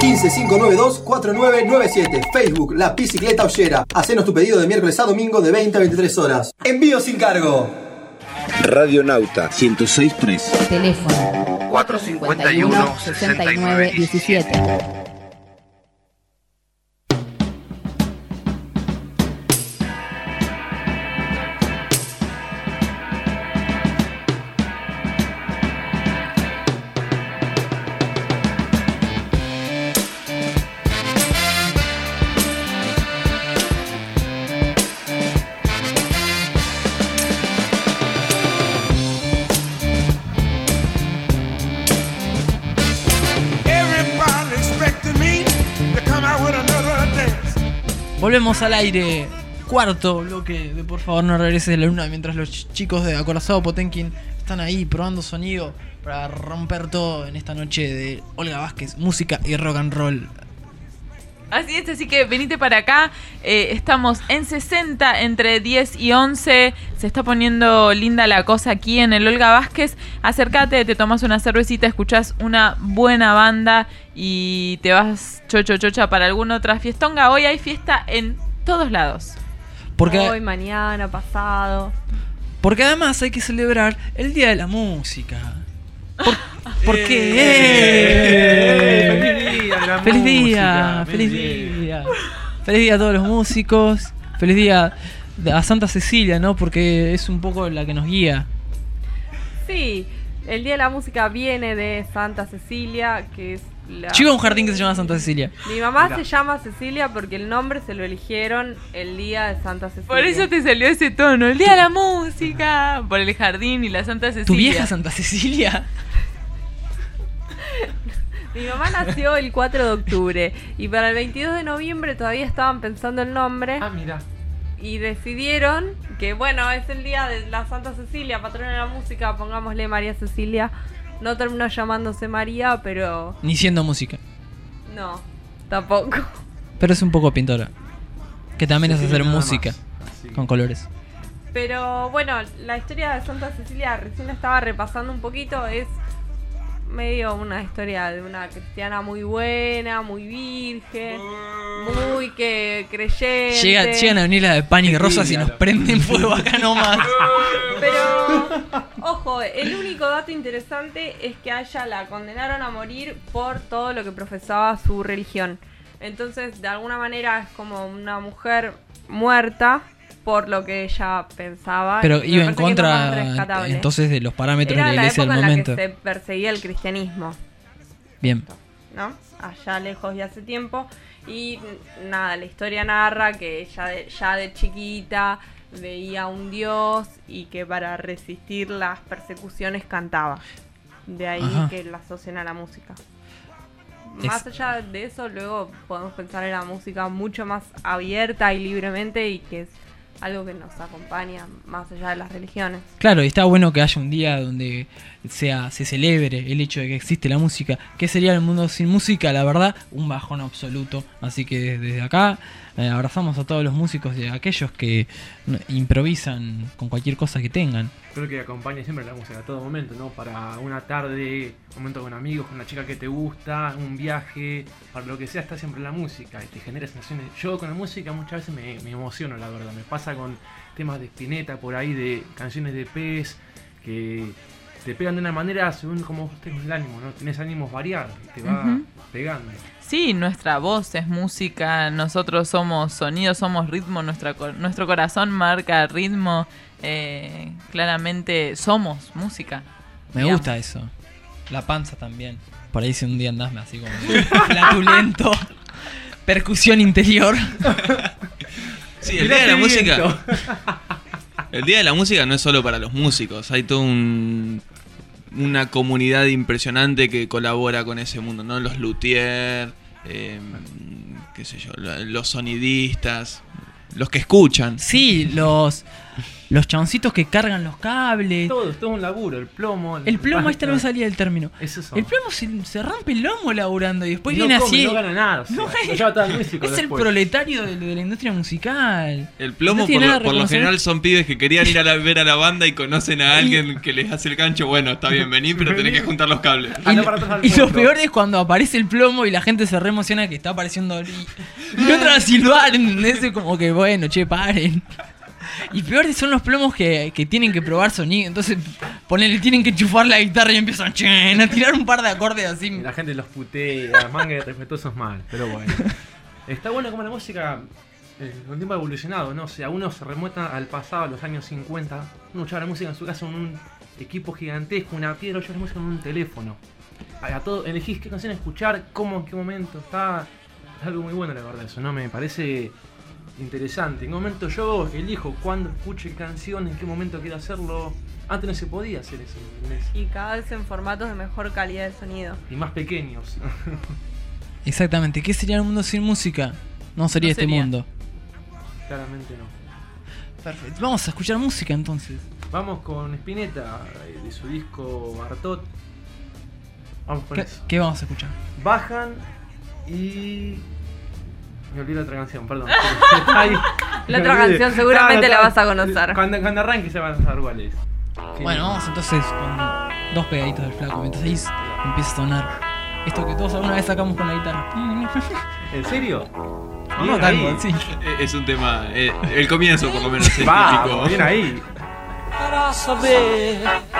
15592-4997. Facebook, La Bicicleta Ollera. Hacenos tu pedido de miércoles a domingo de 20 a 23 horas. Envío sin cargo. Radio Nauta 106.3. Teléfono 451-6917. Volvemos al aire, cuarto bloque de Por favor no regreses de la luna, mientras los chicos de Acorazado Potenkin están ahí probando sonido para romper todo en esta noche de Olga Vázquez, música y rock and roll. Así es, así que venite para acá, estamos en 60 entre 10 y 11, se está poniendo linda la cosa aquí en el Olga Vázquez, acércate, te tomas una cervecita, escuchás una buena banda y te vas chocha para alguna otra fiestonga. Hoy hay fiesta en todos lados. Hoy, mañana, pasado. Porque además hay que celebrar el Día de la Música. ¿Por qué? ¡Feliz día! ¡Feliz día! ¡Feliz día a todos los músicos! ¡Feliz día a Santa Cecilia!, ¿no? Porque es un poco la que nos guía. Sí, el Día de la Música viene de Santa Cecilia, que es la... Yo iba a un jardín que se llama Santa Cecilia. Mi mamá se llama Cecilia porque el nombre se lo eligieron el día de Santa Cecilia. Por eso te salió ese tono, el Día de la Música, por el jardín y la Santa Cecilia. ¿Tu vieja Santa Cecilia? Mi mamá nació el 4 de octubre y para el 22 de noviembre todavía estaban pensando el nombre. Ah, mira. Y decidieron que, bueno, es el día de la Santa Cecilia, patrona de la música, pongámosle María Cecilia. No terminó llamándose María, pero... Ni siendo música. No, tampoco. Pero es un poco pintora. Que también es hacer música con colores. Pero bueno, la historia de Santa Cecilia recién la estaba repasando un poquito. Es medio una historia de una cristiana muy buena, muy virgen, muy que creyente. Llegan a venir las de pan y rosas y nos prenden fuego acá nomás. Pero, ojo, el único dato interesante es que a ella la condenaron a morir por todo lo que profesaba su religión. Entonces, de alguna manera es como una mujer muerta por lo que ella pensaba. Pero iba en contra entonces de los parámetros de la iglesia del momento. En la que se perseguía el cristianismo. Bien. ¿No? Allá lejos y hace tiempo. Y nada, la historia narra que ella ya de chiquita veía a un dios y que para resistir las persecuciones cantaba. De ahí que la asocian a la música. Más allá de eso, luego podemos pensar en la música mucho más abierta y libremente y que es algo que nos acompaña más allá de las religiones. Claro, y está bueno que haya un día donde se celebre el hecho de que existe la música. ¿Qué sería el mundo sin música? La verdad, un bajón absoluto. Así que desde acá abrazamos a todos los músicos y a aquellos que improvisan con cualquier cosa que tengan. Creo que acompaña siempre la música a todo momento, ¿no? Para una tarde, un momento con amigos, con una chica que te gusta, un viaje, para lo que sea está siempre la música y te genera sensaciones. Yo con la música muchas veces me emociono, la verdad. Me pasa con temas de Spinetta por ahí, de canciones de Pez, que te pegan de una manera según cómo tengas el ánimo, ¿no? Tenés ánimos variados y te va pegando. Sí, nuestra voz es música, nosotros somos sonido, somos ritmo, nuestro corazón marca ritmo, claramente somos música. Me gusta eso. La panza también. Por ahí si un día andás así como flatulento, percusión interior. Sí, el día de la música. El día de la música no es solo para los músicos, hay toda una comunidad impresionante que colabora con ese mundo, ¿no? Los luthiers, qué sé yo, los sonidistas, los que escuchan. Sí, los los chaboncitos que cargan los cables. Todo es un laburo, el plomo. El plomo, esta no me salía el término. Es eso. El plomo se rompe el lomo laburando y después Y no viene come, así. no gana nada, o sea, No lo lleva todo el músico es después. el proletario de la industria musical. El plomo, No tiene nada por lo reconocido. general, son pibes que querían ir a ver a la banda y conocen a alguien que les hace el cancho. Bueno, está bien, vení, pero tenés que juntar los cables. Y lo peor es cuando aparece el plomo y la gente se re emociona que está apareciendo y otra a silbar, ¿entendés? Es como que bueno, che, paren. Y peor son los plomos que tienen que probar sonido. Entonces, tienen que enchufar la guitarra y empiezan a tirar un par de acordes así. Y la gente los putea, manga de respetuosos mal, pero bueno. Está bueno como la música con el tiempo ha evolucionado, ¿no? O sea, uno se remonta al pasado, a los años 50. Uno escuchaba la música en su casa en un equipo gigantesco, una piedra, yo la música en un teléfono. A todo, elegís qué canción escuchar, cómo, en qué momento. Es algo muy bueno, la verdad, eso, ¿no? Me parece interesante. En qué momento yo elijo cuándo escucho canción, en qué momento quiero hacerlo. Antes no se podía hacer eso, ¿entendés? Y cada vez en formatos de mejor calidad de sonido. Y más pequeños. Exactamente. ¿Qué sería el mundo sin música? No sería este mundo. Claramente no. Perfecto. Vamos a escuchar música entonces. Vamos con Spinetta, de su disco Bartot. Vamos con eso. ¿Qué vamos a escuchar? Bajan y... Me olvidé la otra canción, perdón. La otra canción seguramente la vas a conocer. Cuando arranque se van a saber cuál es. Bueno, vamos entonces con dos pegaditos del flaco. Mientras ahí empieza a sonar esto que todos alguna vez sacamos con la guitarra. ¿En serio? No tanto, sí. Es un tema, el comienzo por lo menos es típico. Bien ahí. Para saber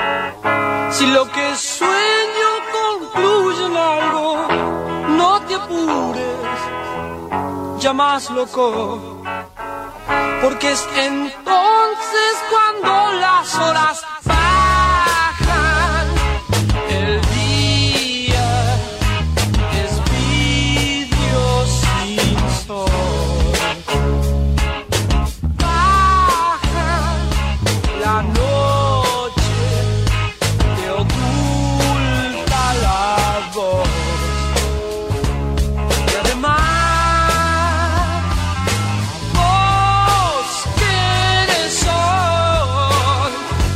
si lo que sueño concluye en algo, no te apures, ya más loco, porque es entonces cuando las horas bajan, el día es vidrio sin sol. La noche te oculta la voz y además vos que eres sol,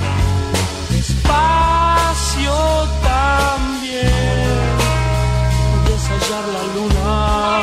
espacio también puedes hallar la luna.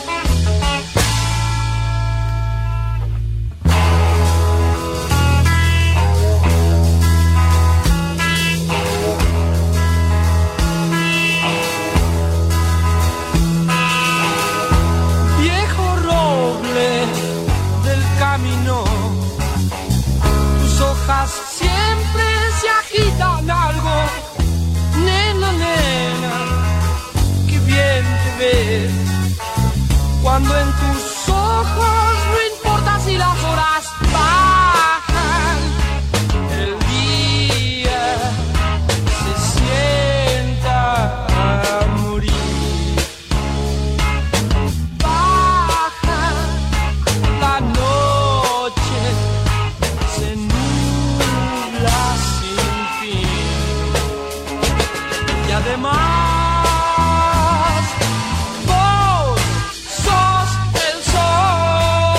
Siempre se agitan algo, nena, nena, qué bien te ves, cuando en tus ojos no importa si las horas bajan, el día se sienta a morir, baja la noche, se nubla sin fin y además vos sos el sol.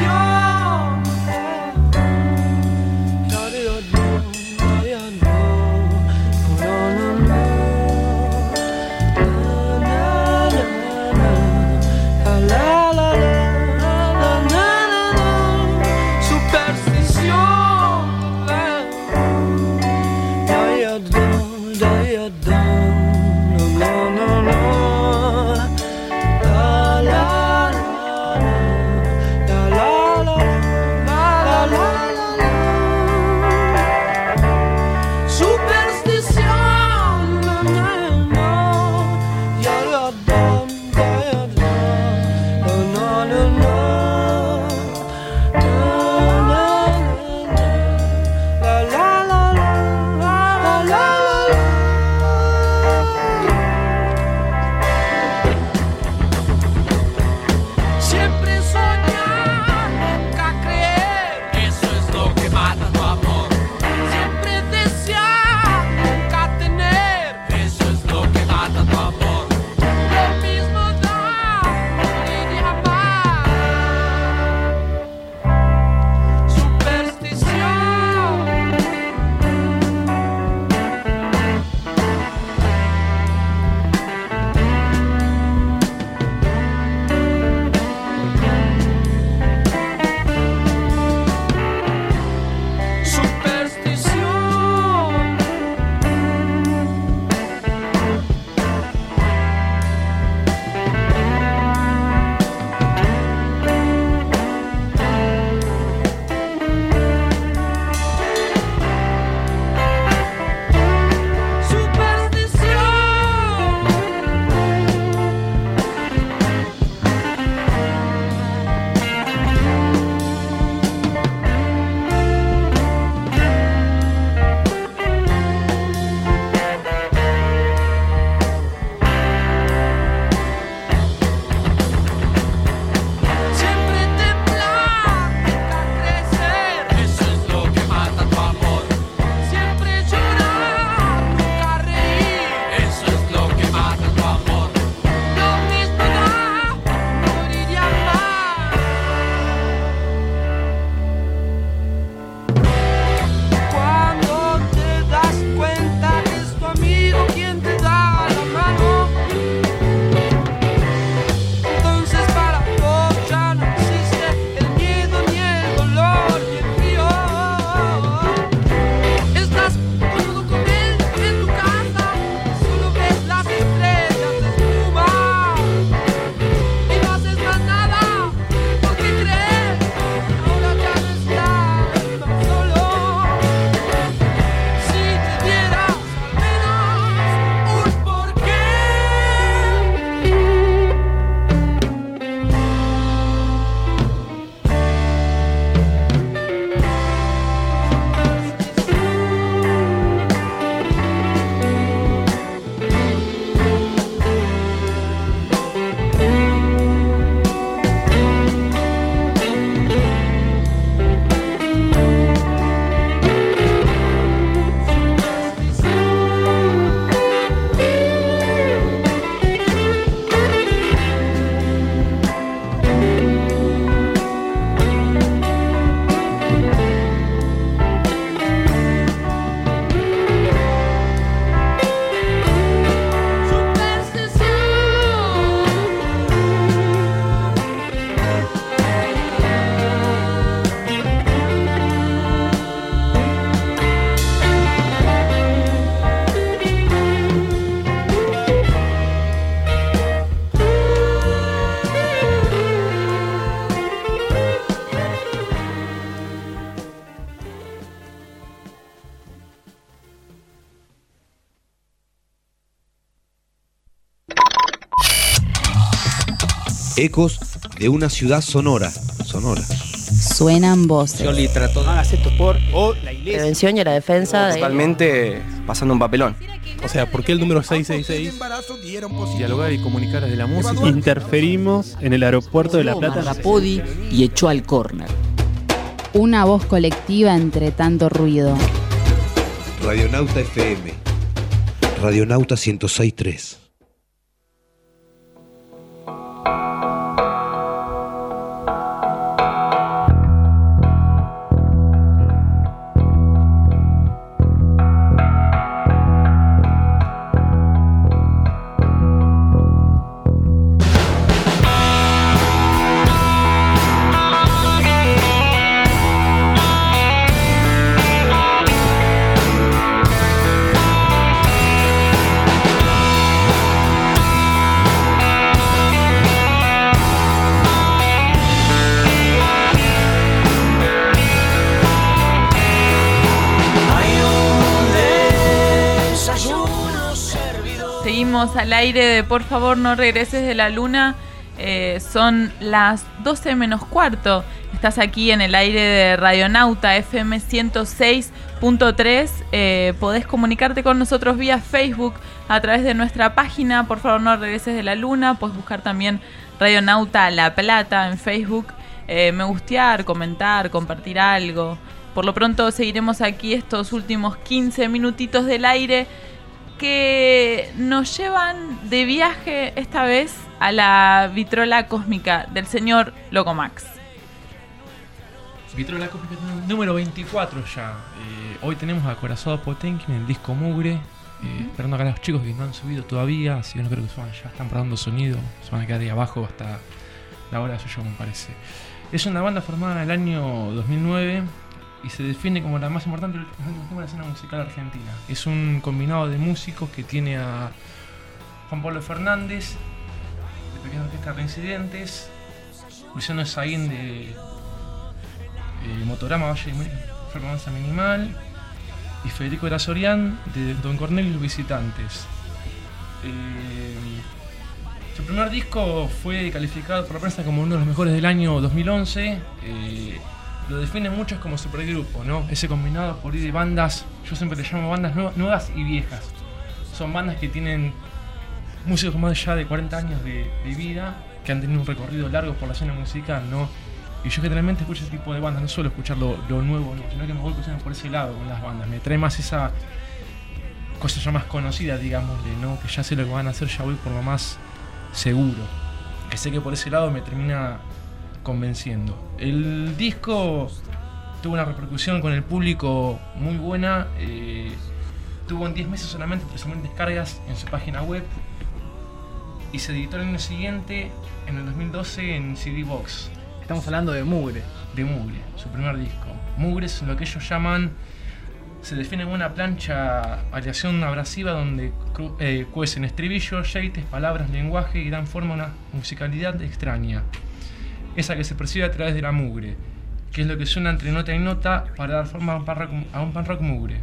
Ecos de una ciudad sonora. Suenan voces. No hagas esto por la iglesia. Prevención y la defensa. Totalmente pasando un papelón. O sea, ¿por qué el número 666? Dialogar y comunicar desde la música. Interferimos en el aeropuerto de La Plata. Rapodi y echó al córner. Una voz colectiva entre tanto ruido. Radionauta FM. Radionauta 106.3. seguimos al aire de Por favor no regreses de la luna. Son las 12 menos cuarto. Estás aquí en el aire de Radionauta FM 106.3. Podés comunicarte con nosotros vía Facebook a través de nuestra página Por favor no regreses de la luna. Podés buscar también Radionauta La Plata en Facebook. Me gustear, comentar, compartir algo. Por lo pronto seguiremos aquí estos últimos 15 minutitos del aire que nos llevan de viaje esta vez a la vitrola cósmica del señor Locomax. Vitrola cósmica número 24 ya. Hoy tenemos a Acorazado Potemkin en el disco Mugre. Esperando acá a los chicos que no han subido todavía, así que no creo que suban, ya están probando sonido. Se van a quedar ahí abajo hasta la hora de su show, me parece. Es una banda formada en el año 2009 y se define como la más importante de la escena musical argentina. Es un combinado de músicos que tiene a Juan Pablo Fernández, de Pequeña Orquesta Reincidentes, Luciano Saín de Motorama Valle de Performance Minimal y Federico Erasorian de Don Cornelio y los Visitantes. Su primer disco fue calificado por la prensa como uno de los mejores del año 2011. Lo definen muchos como supergrupo, ¿no? Ese combinado por ahí de bandas, yo siempre le llamo bandas nuevas y viejas. Son bandas que tienen músicos con más de 40 años de vida, que han tenido un recorrido largo por la escena musical, ¿no? Y yo generalmente escucho ese tipo de bandas, no suelo escuchar lo nuevo, ¿no? Sino que me voy escuchando por ese lado con las bandas. Me trae más esa cosa ya más conocida, digámosle, ¿no? Que ya sé lo que van a hacer, ya voy por lo más seguro. Que sé que por ese lado me termina convenciendo. El disco tuvo una repercusión con el público muy buena. Tuvo en 10 meses solamente 3.000 descargas en su página web. Y se editó el año siguiente, en el 2012, en CD Box. Estamos hablando de Mugre. De Mugre, su primer disco. Mugre es lo que ellos llaman, se define como una plancha aleación abrasiva donde cuecen estribillos, jeites, palabras, lenguaje y dan forma a una musicalidad extraña. Esa que se percibe a través de la mugre, que es lo que suena entre nota y nota para dar forma a un pan rock mugre.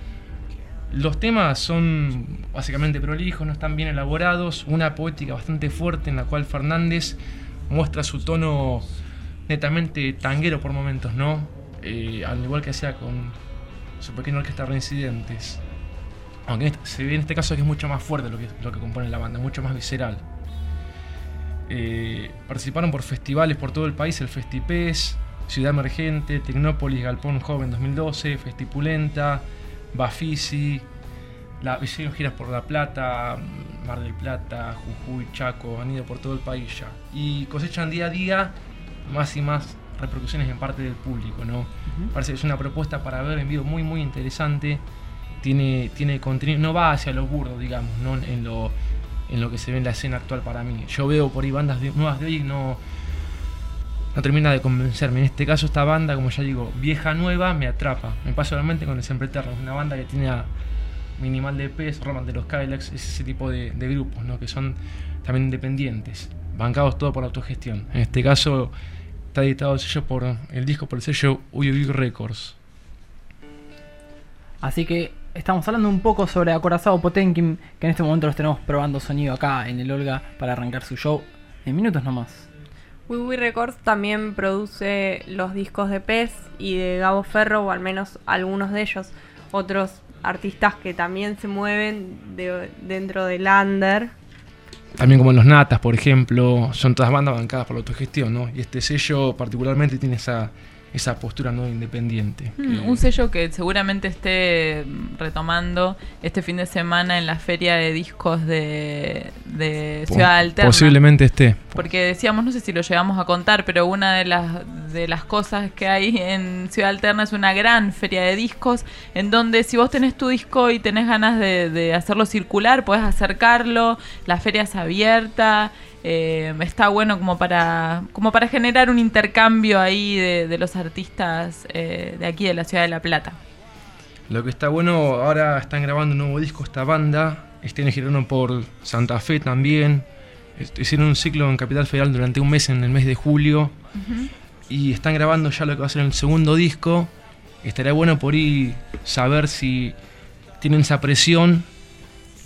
Los temas son básicamente prolijos, no están bien elaborados, una poética bastante fuerte en la cual Fernández muestra su tono netamente tanguero por momentos, ¿no? Al igual que hacía con su Pequeña Orquesta Reincidentes. Aunque se ve en este caso que es mucho más fuerte lo que compone la banda, mucho más visceral. Participaron por festivales por todo el país, el Festipés, Ciudad Emergente, Tecnópolis, Galpón Joven 2012, Festipulenta, Bafisi, hicieron giras por La Plata, Mar del Plata, Jujuy, Chaco, han ido por todo el país ya. Y cosechan día a día más y más repercusiones en parte del público, ¿no? Parece que es una propuesta para ver en vivo muy muy interesante. Tiene contenido, no va hacia lo burdo, digamos, ¿no? En lo que se ve en la escena actual para mí. Yo veo por ahí bandas nuevas de hoy y no termina de convencerme. En este caso esta banda, como ya digo, vieja nueva, me atrapa. Me pasa solamente con el Siempre Eterno, una banda que tiene a Minimal de EPs, Roman de los Cadillacs, es ese tipo de grupos, ¿no? Que son también independientes, bancados todo por la autogestión. En este caso está editado el disco por el sello Uy Uy Records. Así que estamos hablando un poco sobre Acorazado Potemkin, que en este momento los tenemos probando sonido acá en el Olga para arrancar su show en minutos nomás. Uy Uy Records también produce los discos de Pez y de Gabo Ferro, o al menos algunos de ellos. Otros artistas que también se mueven dentro del under. También como los Natas, por ejemplo, son todas bandas bancadas por la autogestión, ¿no? Y este sello particularmente tiene esa postura no independiente. Un sello que seguramente esté retomando este fin de semana en la feria de discos de Ciudad Alterna. Posiblemente esté. Porque decíamos, no sé si lo llegamos a contar, pero una de las cosas que hay en Ciudad Alterna es una gran feria de discos, en donde si vos tenés tu disco y tenés ganas de hacerlo circular, podés acercarlo, la feria es abierta. Está bueno como para generar un intercambio ahí de los artistas de aquí de la ciudad de La Plata. Lo que está bueno, ahora están grabando un nuevo disco esta banda, giraron por Santa Fe también, hicieron un ciclo en Capital Federal durante un mes, en el mes de julio, y están grabando ya lo que va a ser el segundo disco. Estaría bueno por ahí saber si tienen esa presión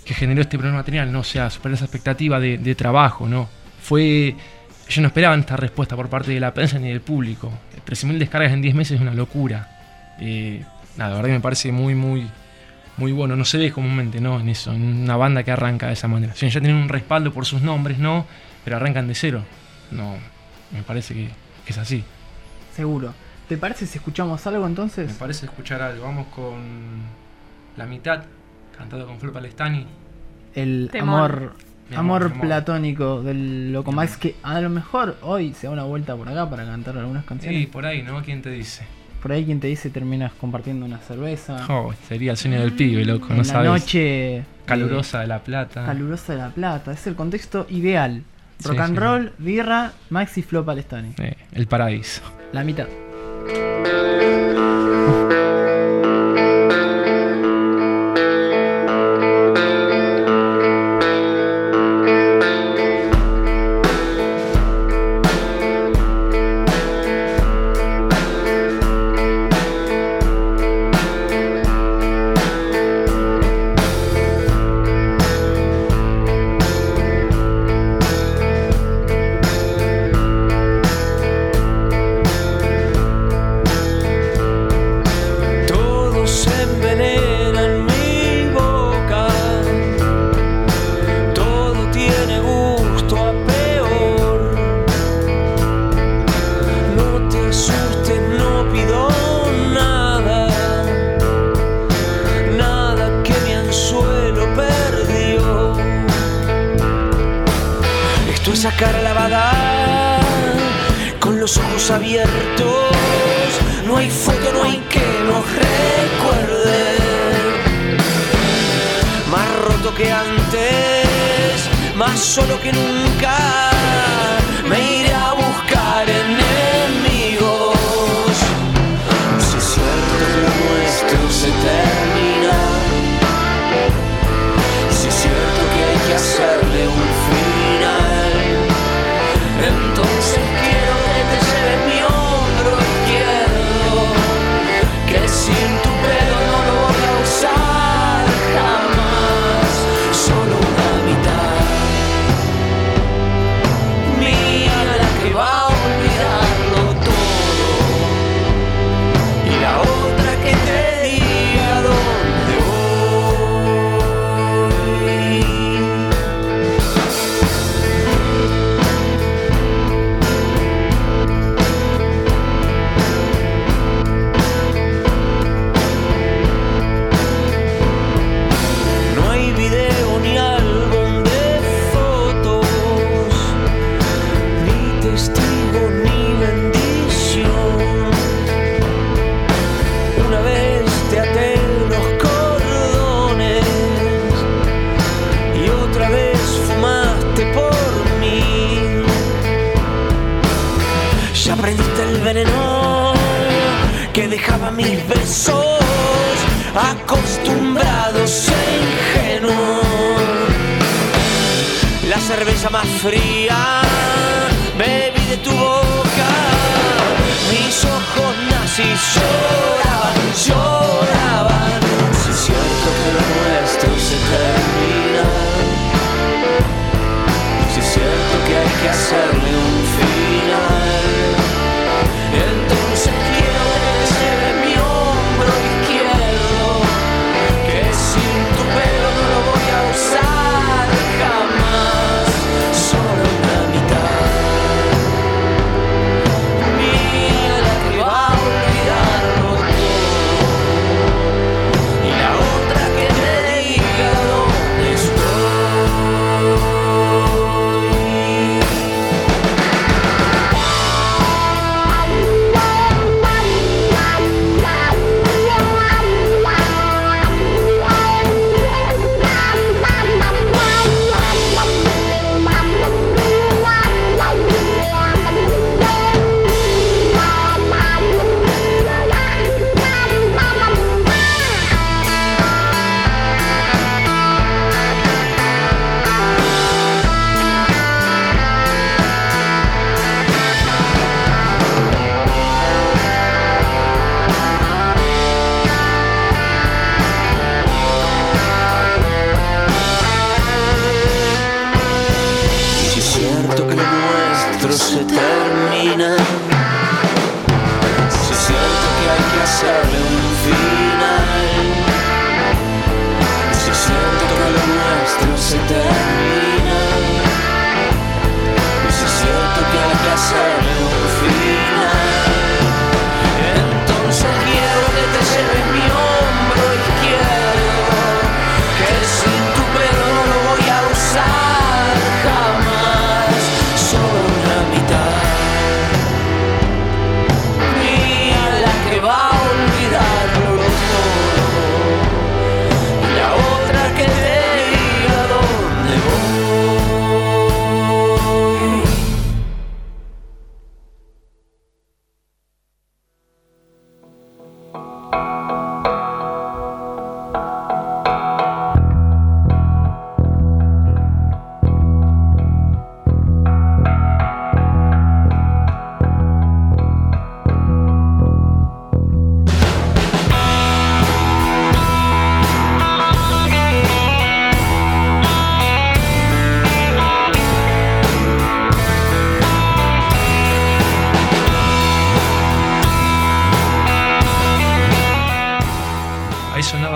generó este problema material, ¿no? O sea, superar esa expectativa de trabajo, ¿no? Ellos no esperaban esta respuesta por parte de la prensa ni del público. 13.000 descargas en 10 meses es una locura. La verdad que me parece muy, muy, muy bueno. No se ve comúnmente, ¿no? En eso, en una banda que arranca de esa manera. Si ya tienen un respaldo por sus nombres, ¿no? Pero arrancan de cero. No, me parece que es así. Seguro. ¿Te parece si escuchamos algo entonces? Me parece escuchar algo. Vamos con La Mitad, cantado con Flor Palestani. El amor platónico del Loco Max, que a lo mejor hoy se da una vuelta por acá para cantar algunas canciones. Sí, por ahí, ¿no? ¿Quién te dice? Por ahí, quien te dice, terminas compartiendo una cerveza. Sería el sueño del pibe, loco, no sabes. La noche calurosa de La Plata. Calurosa de La Plata, es el contexto ideal. Rock and roll, birra, Max y Flo Palestani. El paraíso. La mitad. Cara lavada, con los ojos abiertos, no hay foto, no hay que nos recuerde. Más roto que antes, más solo que nunca, me iré a buscar enemigos. Si es cierto que lo nuestro se termina, si es cierto que hay que hacerle un final, entonces quiero que te lleve mi hombro izquierdo, que sin tu pelo no lo voy a usar jamás, solo una mitad mía, la que va a olvidarlo todo, y la otra que te diga dónde voy. Aprendiste el veneno que dejaba mis besos acostumbrados e ingenuos. La cerveza más fría bebí de tu boca, mis ojos nazis lloraban, lloraban. Si es cierto que lo nuestro se termina, si es cierto que hay que hacerle un final, entonces quiero que te lleve mi hombro izquierdo, que sin tu pelo no lo voy a usar jamás, solo una mitad mía, la que va a olvidarlo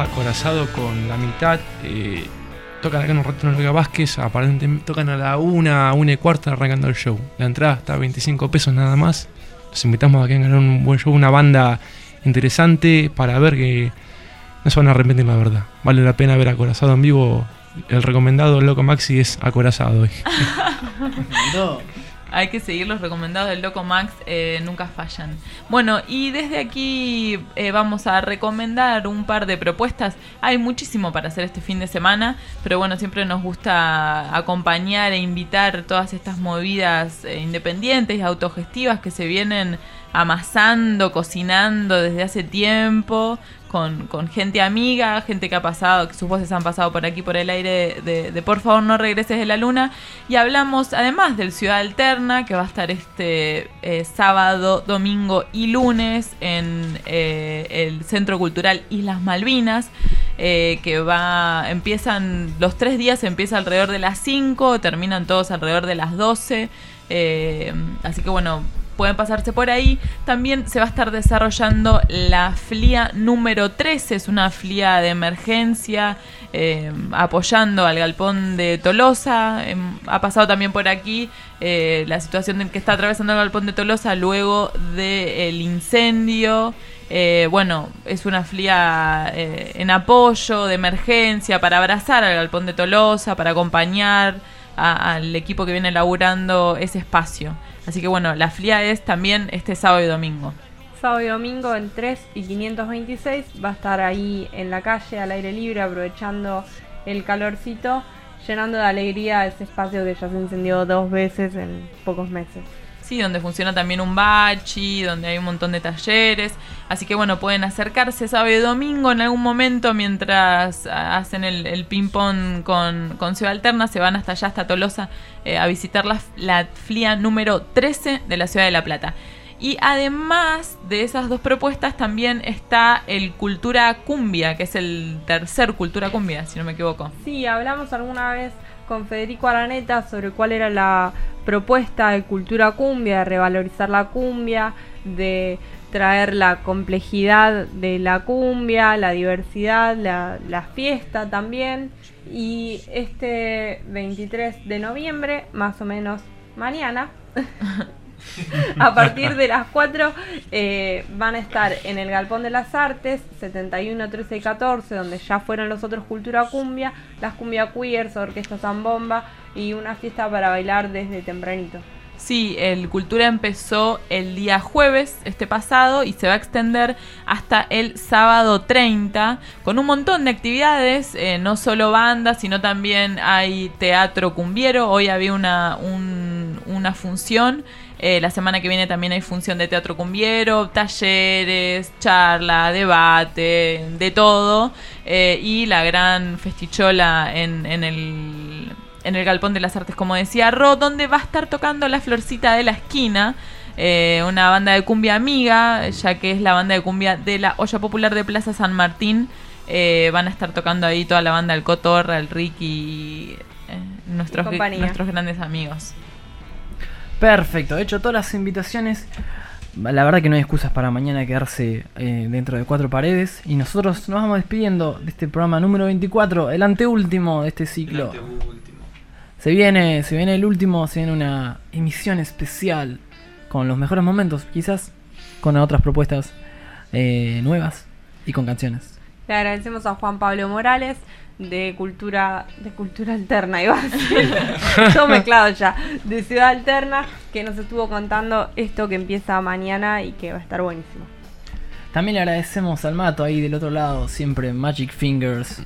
acorazado con la mitad. Tocan acá en un rato en Olga Vázquez, aparentemente tocan a la 1:15 arrancando el show. La entrada está a 25 pesos nada más. Los invitamos a que vengan a un buen show, una banda interesante para ver que no se van a arrepentir, la verdad. Vale la pena ver Acorazado en vivo. El recomendado del Loco Maxi es Acorazado hoy. Hay que seguir los recomendados del Loco Max, nunca fallan. Bueno, y desde aquí vamos a recomendar un par de propuestas. Hay muchísimo para hacer este fin de semana, pero bueno, siempre nos gusta acompañar e invitar todas estas movidas independientes y autogestivas que se vienen amasando, cocinando desde hace tiempo, con gente amiga, gente que ha pasado, que sus voces han pasado por aquí por el aire de Por favor no regreses de la luna. Y hablamos además del Ciudad Alterna, que va a estar este sábado, domingo y lunes en el Centro Cultural Islas Malvinas, empiezan los 3 días, empieza alrededor de las 5, terminan todos alrededor de las 12, así que bueno, pueden pasarse por ahí. También se va a estar desarrollando la FLIA número 13, es una FLIA de emergencia apoyando al galpón de Tolosa. Ha pasado también por aquí la situación en que está atravesando el galpón de Tolosa luego del incendio. Bueno, es una FLIA en apoyo, de emergencia, para abrazar al galpón de Tolosa, para acompañar al equipo que viene laburando ese espacio. Así que bueno, la FLIA es también este sábado y domingo. Sábado y domingo en 3 y 526 va a estar ahí en la calle, al aire libre, aprovechando el calorcito, llenando de alegría ese espacio que ya se incendió 2 veces en pocos meses. Sí, donde funciona también un bachi, donde hay un montón de talleres. Así que bueno, pueden acercarse sábado y domingo en algún momento mientras hacen el ping-pong con Ciudad Alterna. Se van hasta allá, hasta Tolosa, a visitar la FLIA número 13 de la Ciudad de La Plata. Y además de esas 2 propuestas también está el Cultura Cumbia, que es el tercer Cultura Cumbia, si no me equivoco. Sí, hablamos alguna vez con Federico Araneta sobre cuál era la propuesta de Cultura Cumbia, de revalorizar la cumbia, de traer la complejidad de la cumbia, la diversidad, la fiesta también. Y este 23 de noviembre, más o menos mañana, a partir de las 4 van a estar en el Galpón de las Artes, 71, 13 y 14, donde ya fueron los otros Cultura Cumbia, las Cumbia Queers, Orquesta Zambomba y una fiesta para bailar desde tempranito. Sí, el Cultura empezó el día jueves, este pasado, y se va a extender hasta el sábado 30, con un montón de actividades, no solo bandas, sino también hay teatro cumbiero. Hoy había una función. La semana que viene también hay función de teatro cumbiero, talleres, charla, debate, de todo. Y la gran festichola en el Galpón de las Artes, como decía Ro, donde va a estar tocando La Florcita de la Esquina, una banda de cumbia amiga, ya que es la banda de cumbia de la Olla Popular de Plaza San Martín. Van a estar tocando ahí toda la banda, el Cotorra, el Ricky, nuestros grandes amigos. Perfecto, he hecho todas las invitaciones. La verdad que no hay excusas para mañana quedarse dentro de 4 paredes. Y nosotros nos vamos despidiendo de este programa número 24, el anteúltimo de este ciclo. Se viene el último, se viene una emisión especial con los mejores momentos, quizás con otras propuestas nuevas y con canciones. Le agradecemos a Juan Pablo Morales de Cultura Alterna, iba a decir, todo mezclado ya, de Ciudad Alterna, que nos estuvo contando esto que empieza mañana y que va a estar buenísimo. También le agradecemos al Mato ahí del otro lado, siempre Magic Fingers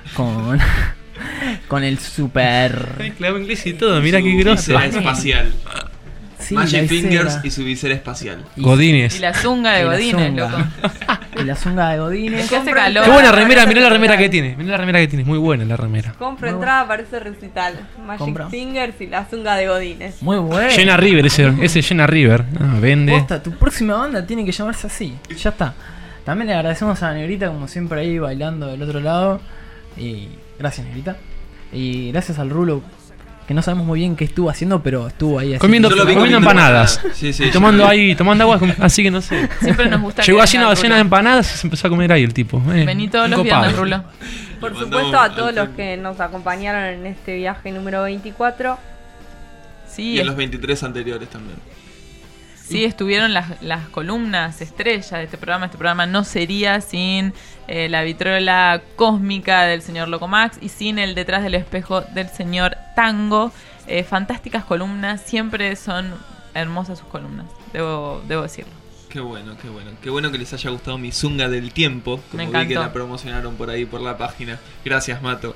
con el super clavo inglés y todo, mira qué grosso. Espacial. Sí, Magic Fingers y su visera espacial. Godínez. Y la zunga de Godínez, loco. Y la zunga de Godínez. Que hace calor. Qué buena remera, mirá la remera que tiene. Mirá la remera que tiene, muy buena la remera. Compra entrada para ese recital. Magic Fingers y la zunga de Godínez. Muy bueno. Jenna River, ese Jenna River. Vende. Posta, tu próxima banda tiene que llamarse así. Ya está. También le agradecemos a la Negrita, como siempre, ahí bailando del otro lado. Y gracias, Negrita. Y gracias al Rulo que no sabemos muy bien qué estuvo haciendo, pero estuvo ahí comiendo empanadas. Sí, y tomando agua, así que no sé. Siempre nos gusta. Llegó haciendo docenas de empanadas y se empezó a comer ahí el tipo. Vení todos los viernes, Rulo. Por supuesto, a todos los que nos acompañaron en este viaje número 24. Sí, y en los 23 anteriores también. Sí, estuvieron las columnas estrellas de este programa. Este programa no sería sin la vitrola cósmica del señor Locomax y sin el detrás del espejo del señor Tango. Fantásticas columnas, siempre son hermosas sus columnas, debo decirlo. Qué bueno, qué bueno. Qué bueno que les haya gustado mi zunga del tiempo, como vi que la promocionaron por ahí por la página. Gracias, Mato.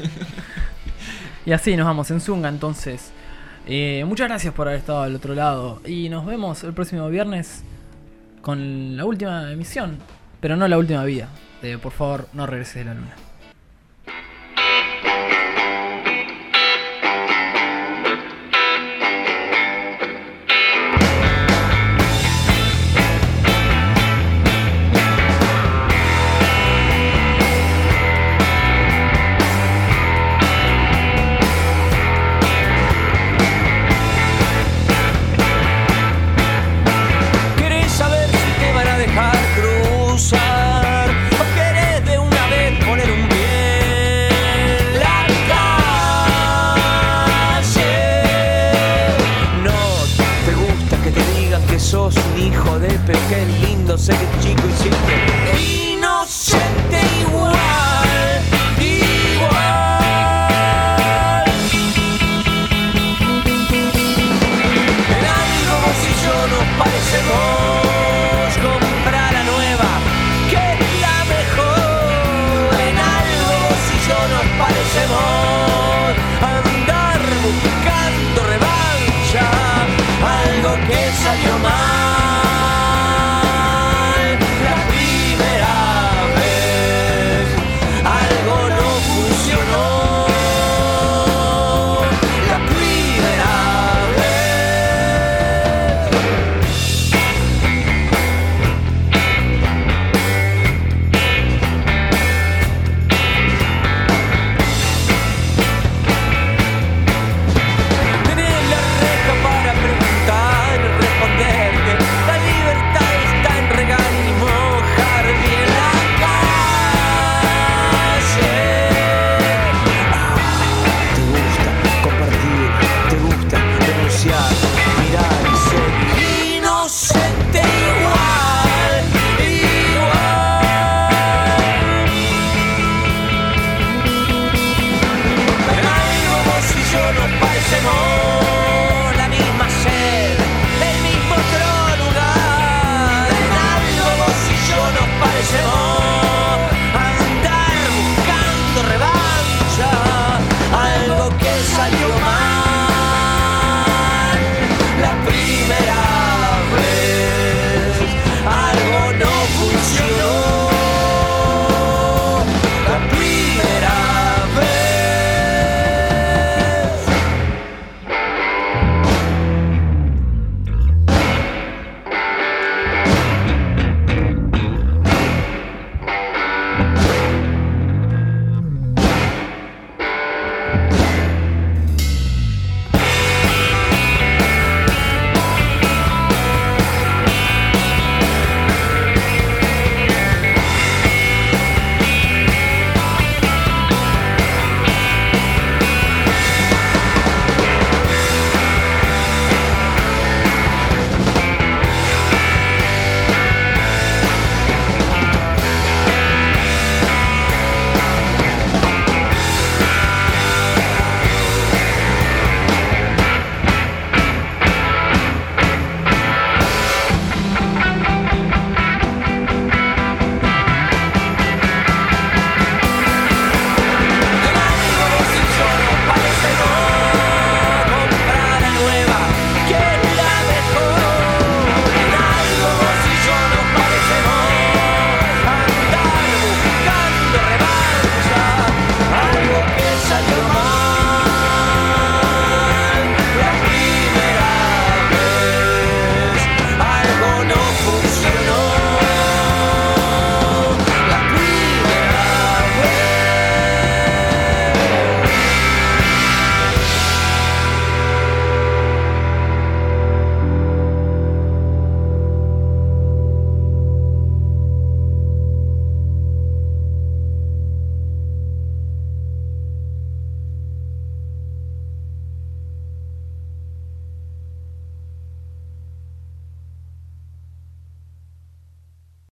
Y así nos vamos en zunga, entonces. Muchas gracias por haber estado al otro lado. Y nos vemos el próximo viernes con la última emisión, pero no la última vida. Por favor, no regreses de la luna. Sos un hijo de Pepe, lindo, sé que chico y siempre inocente.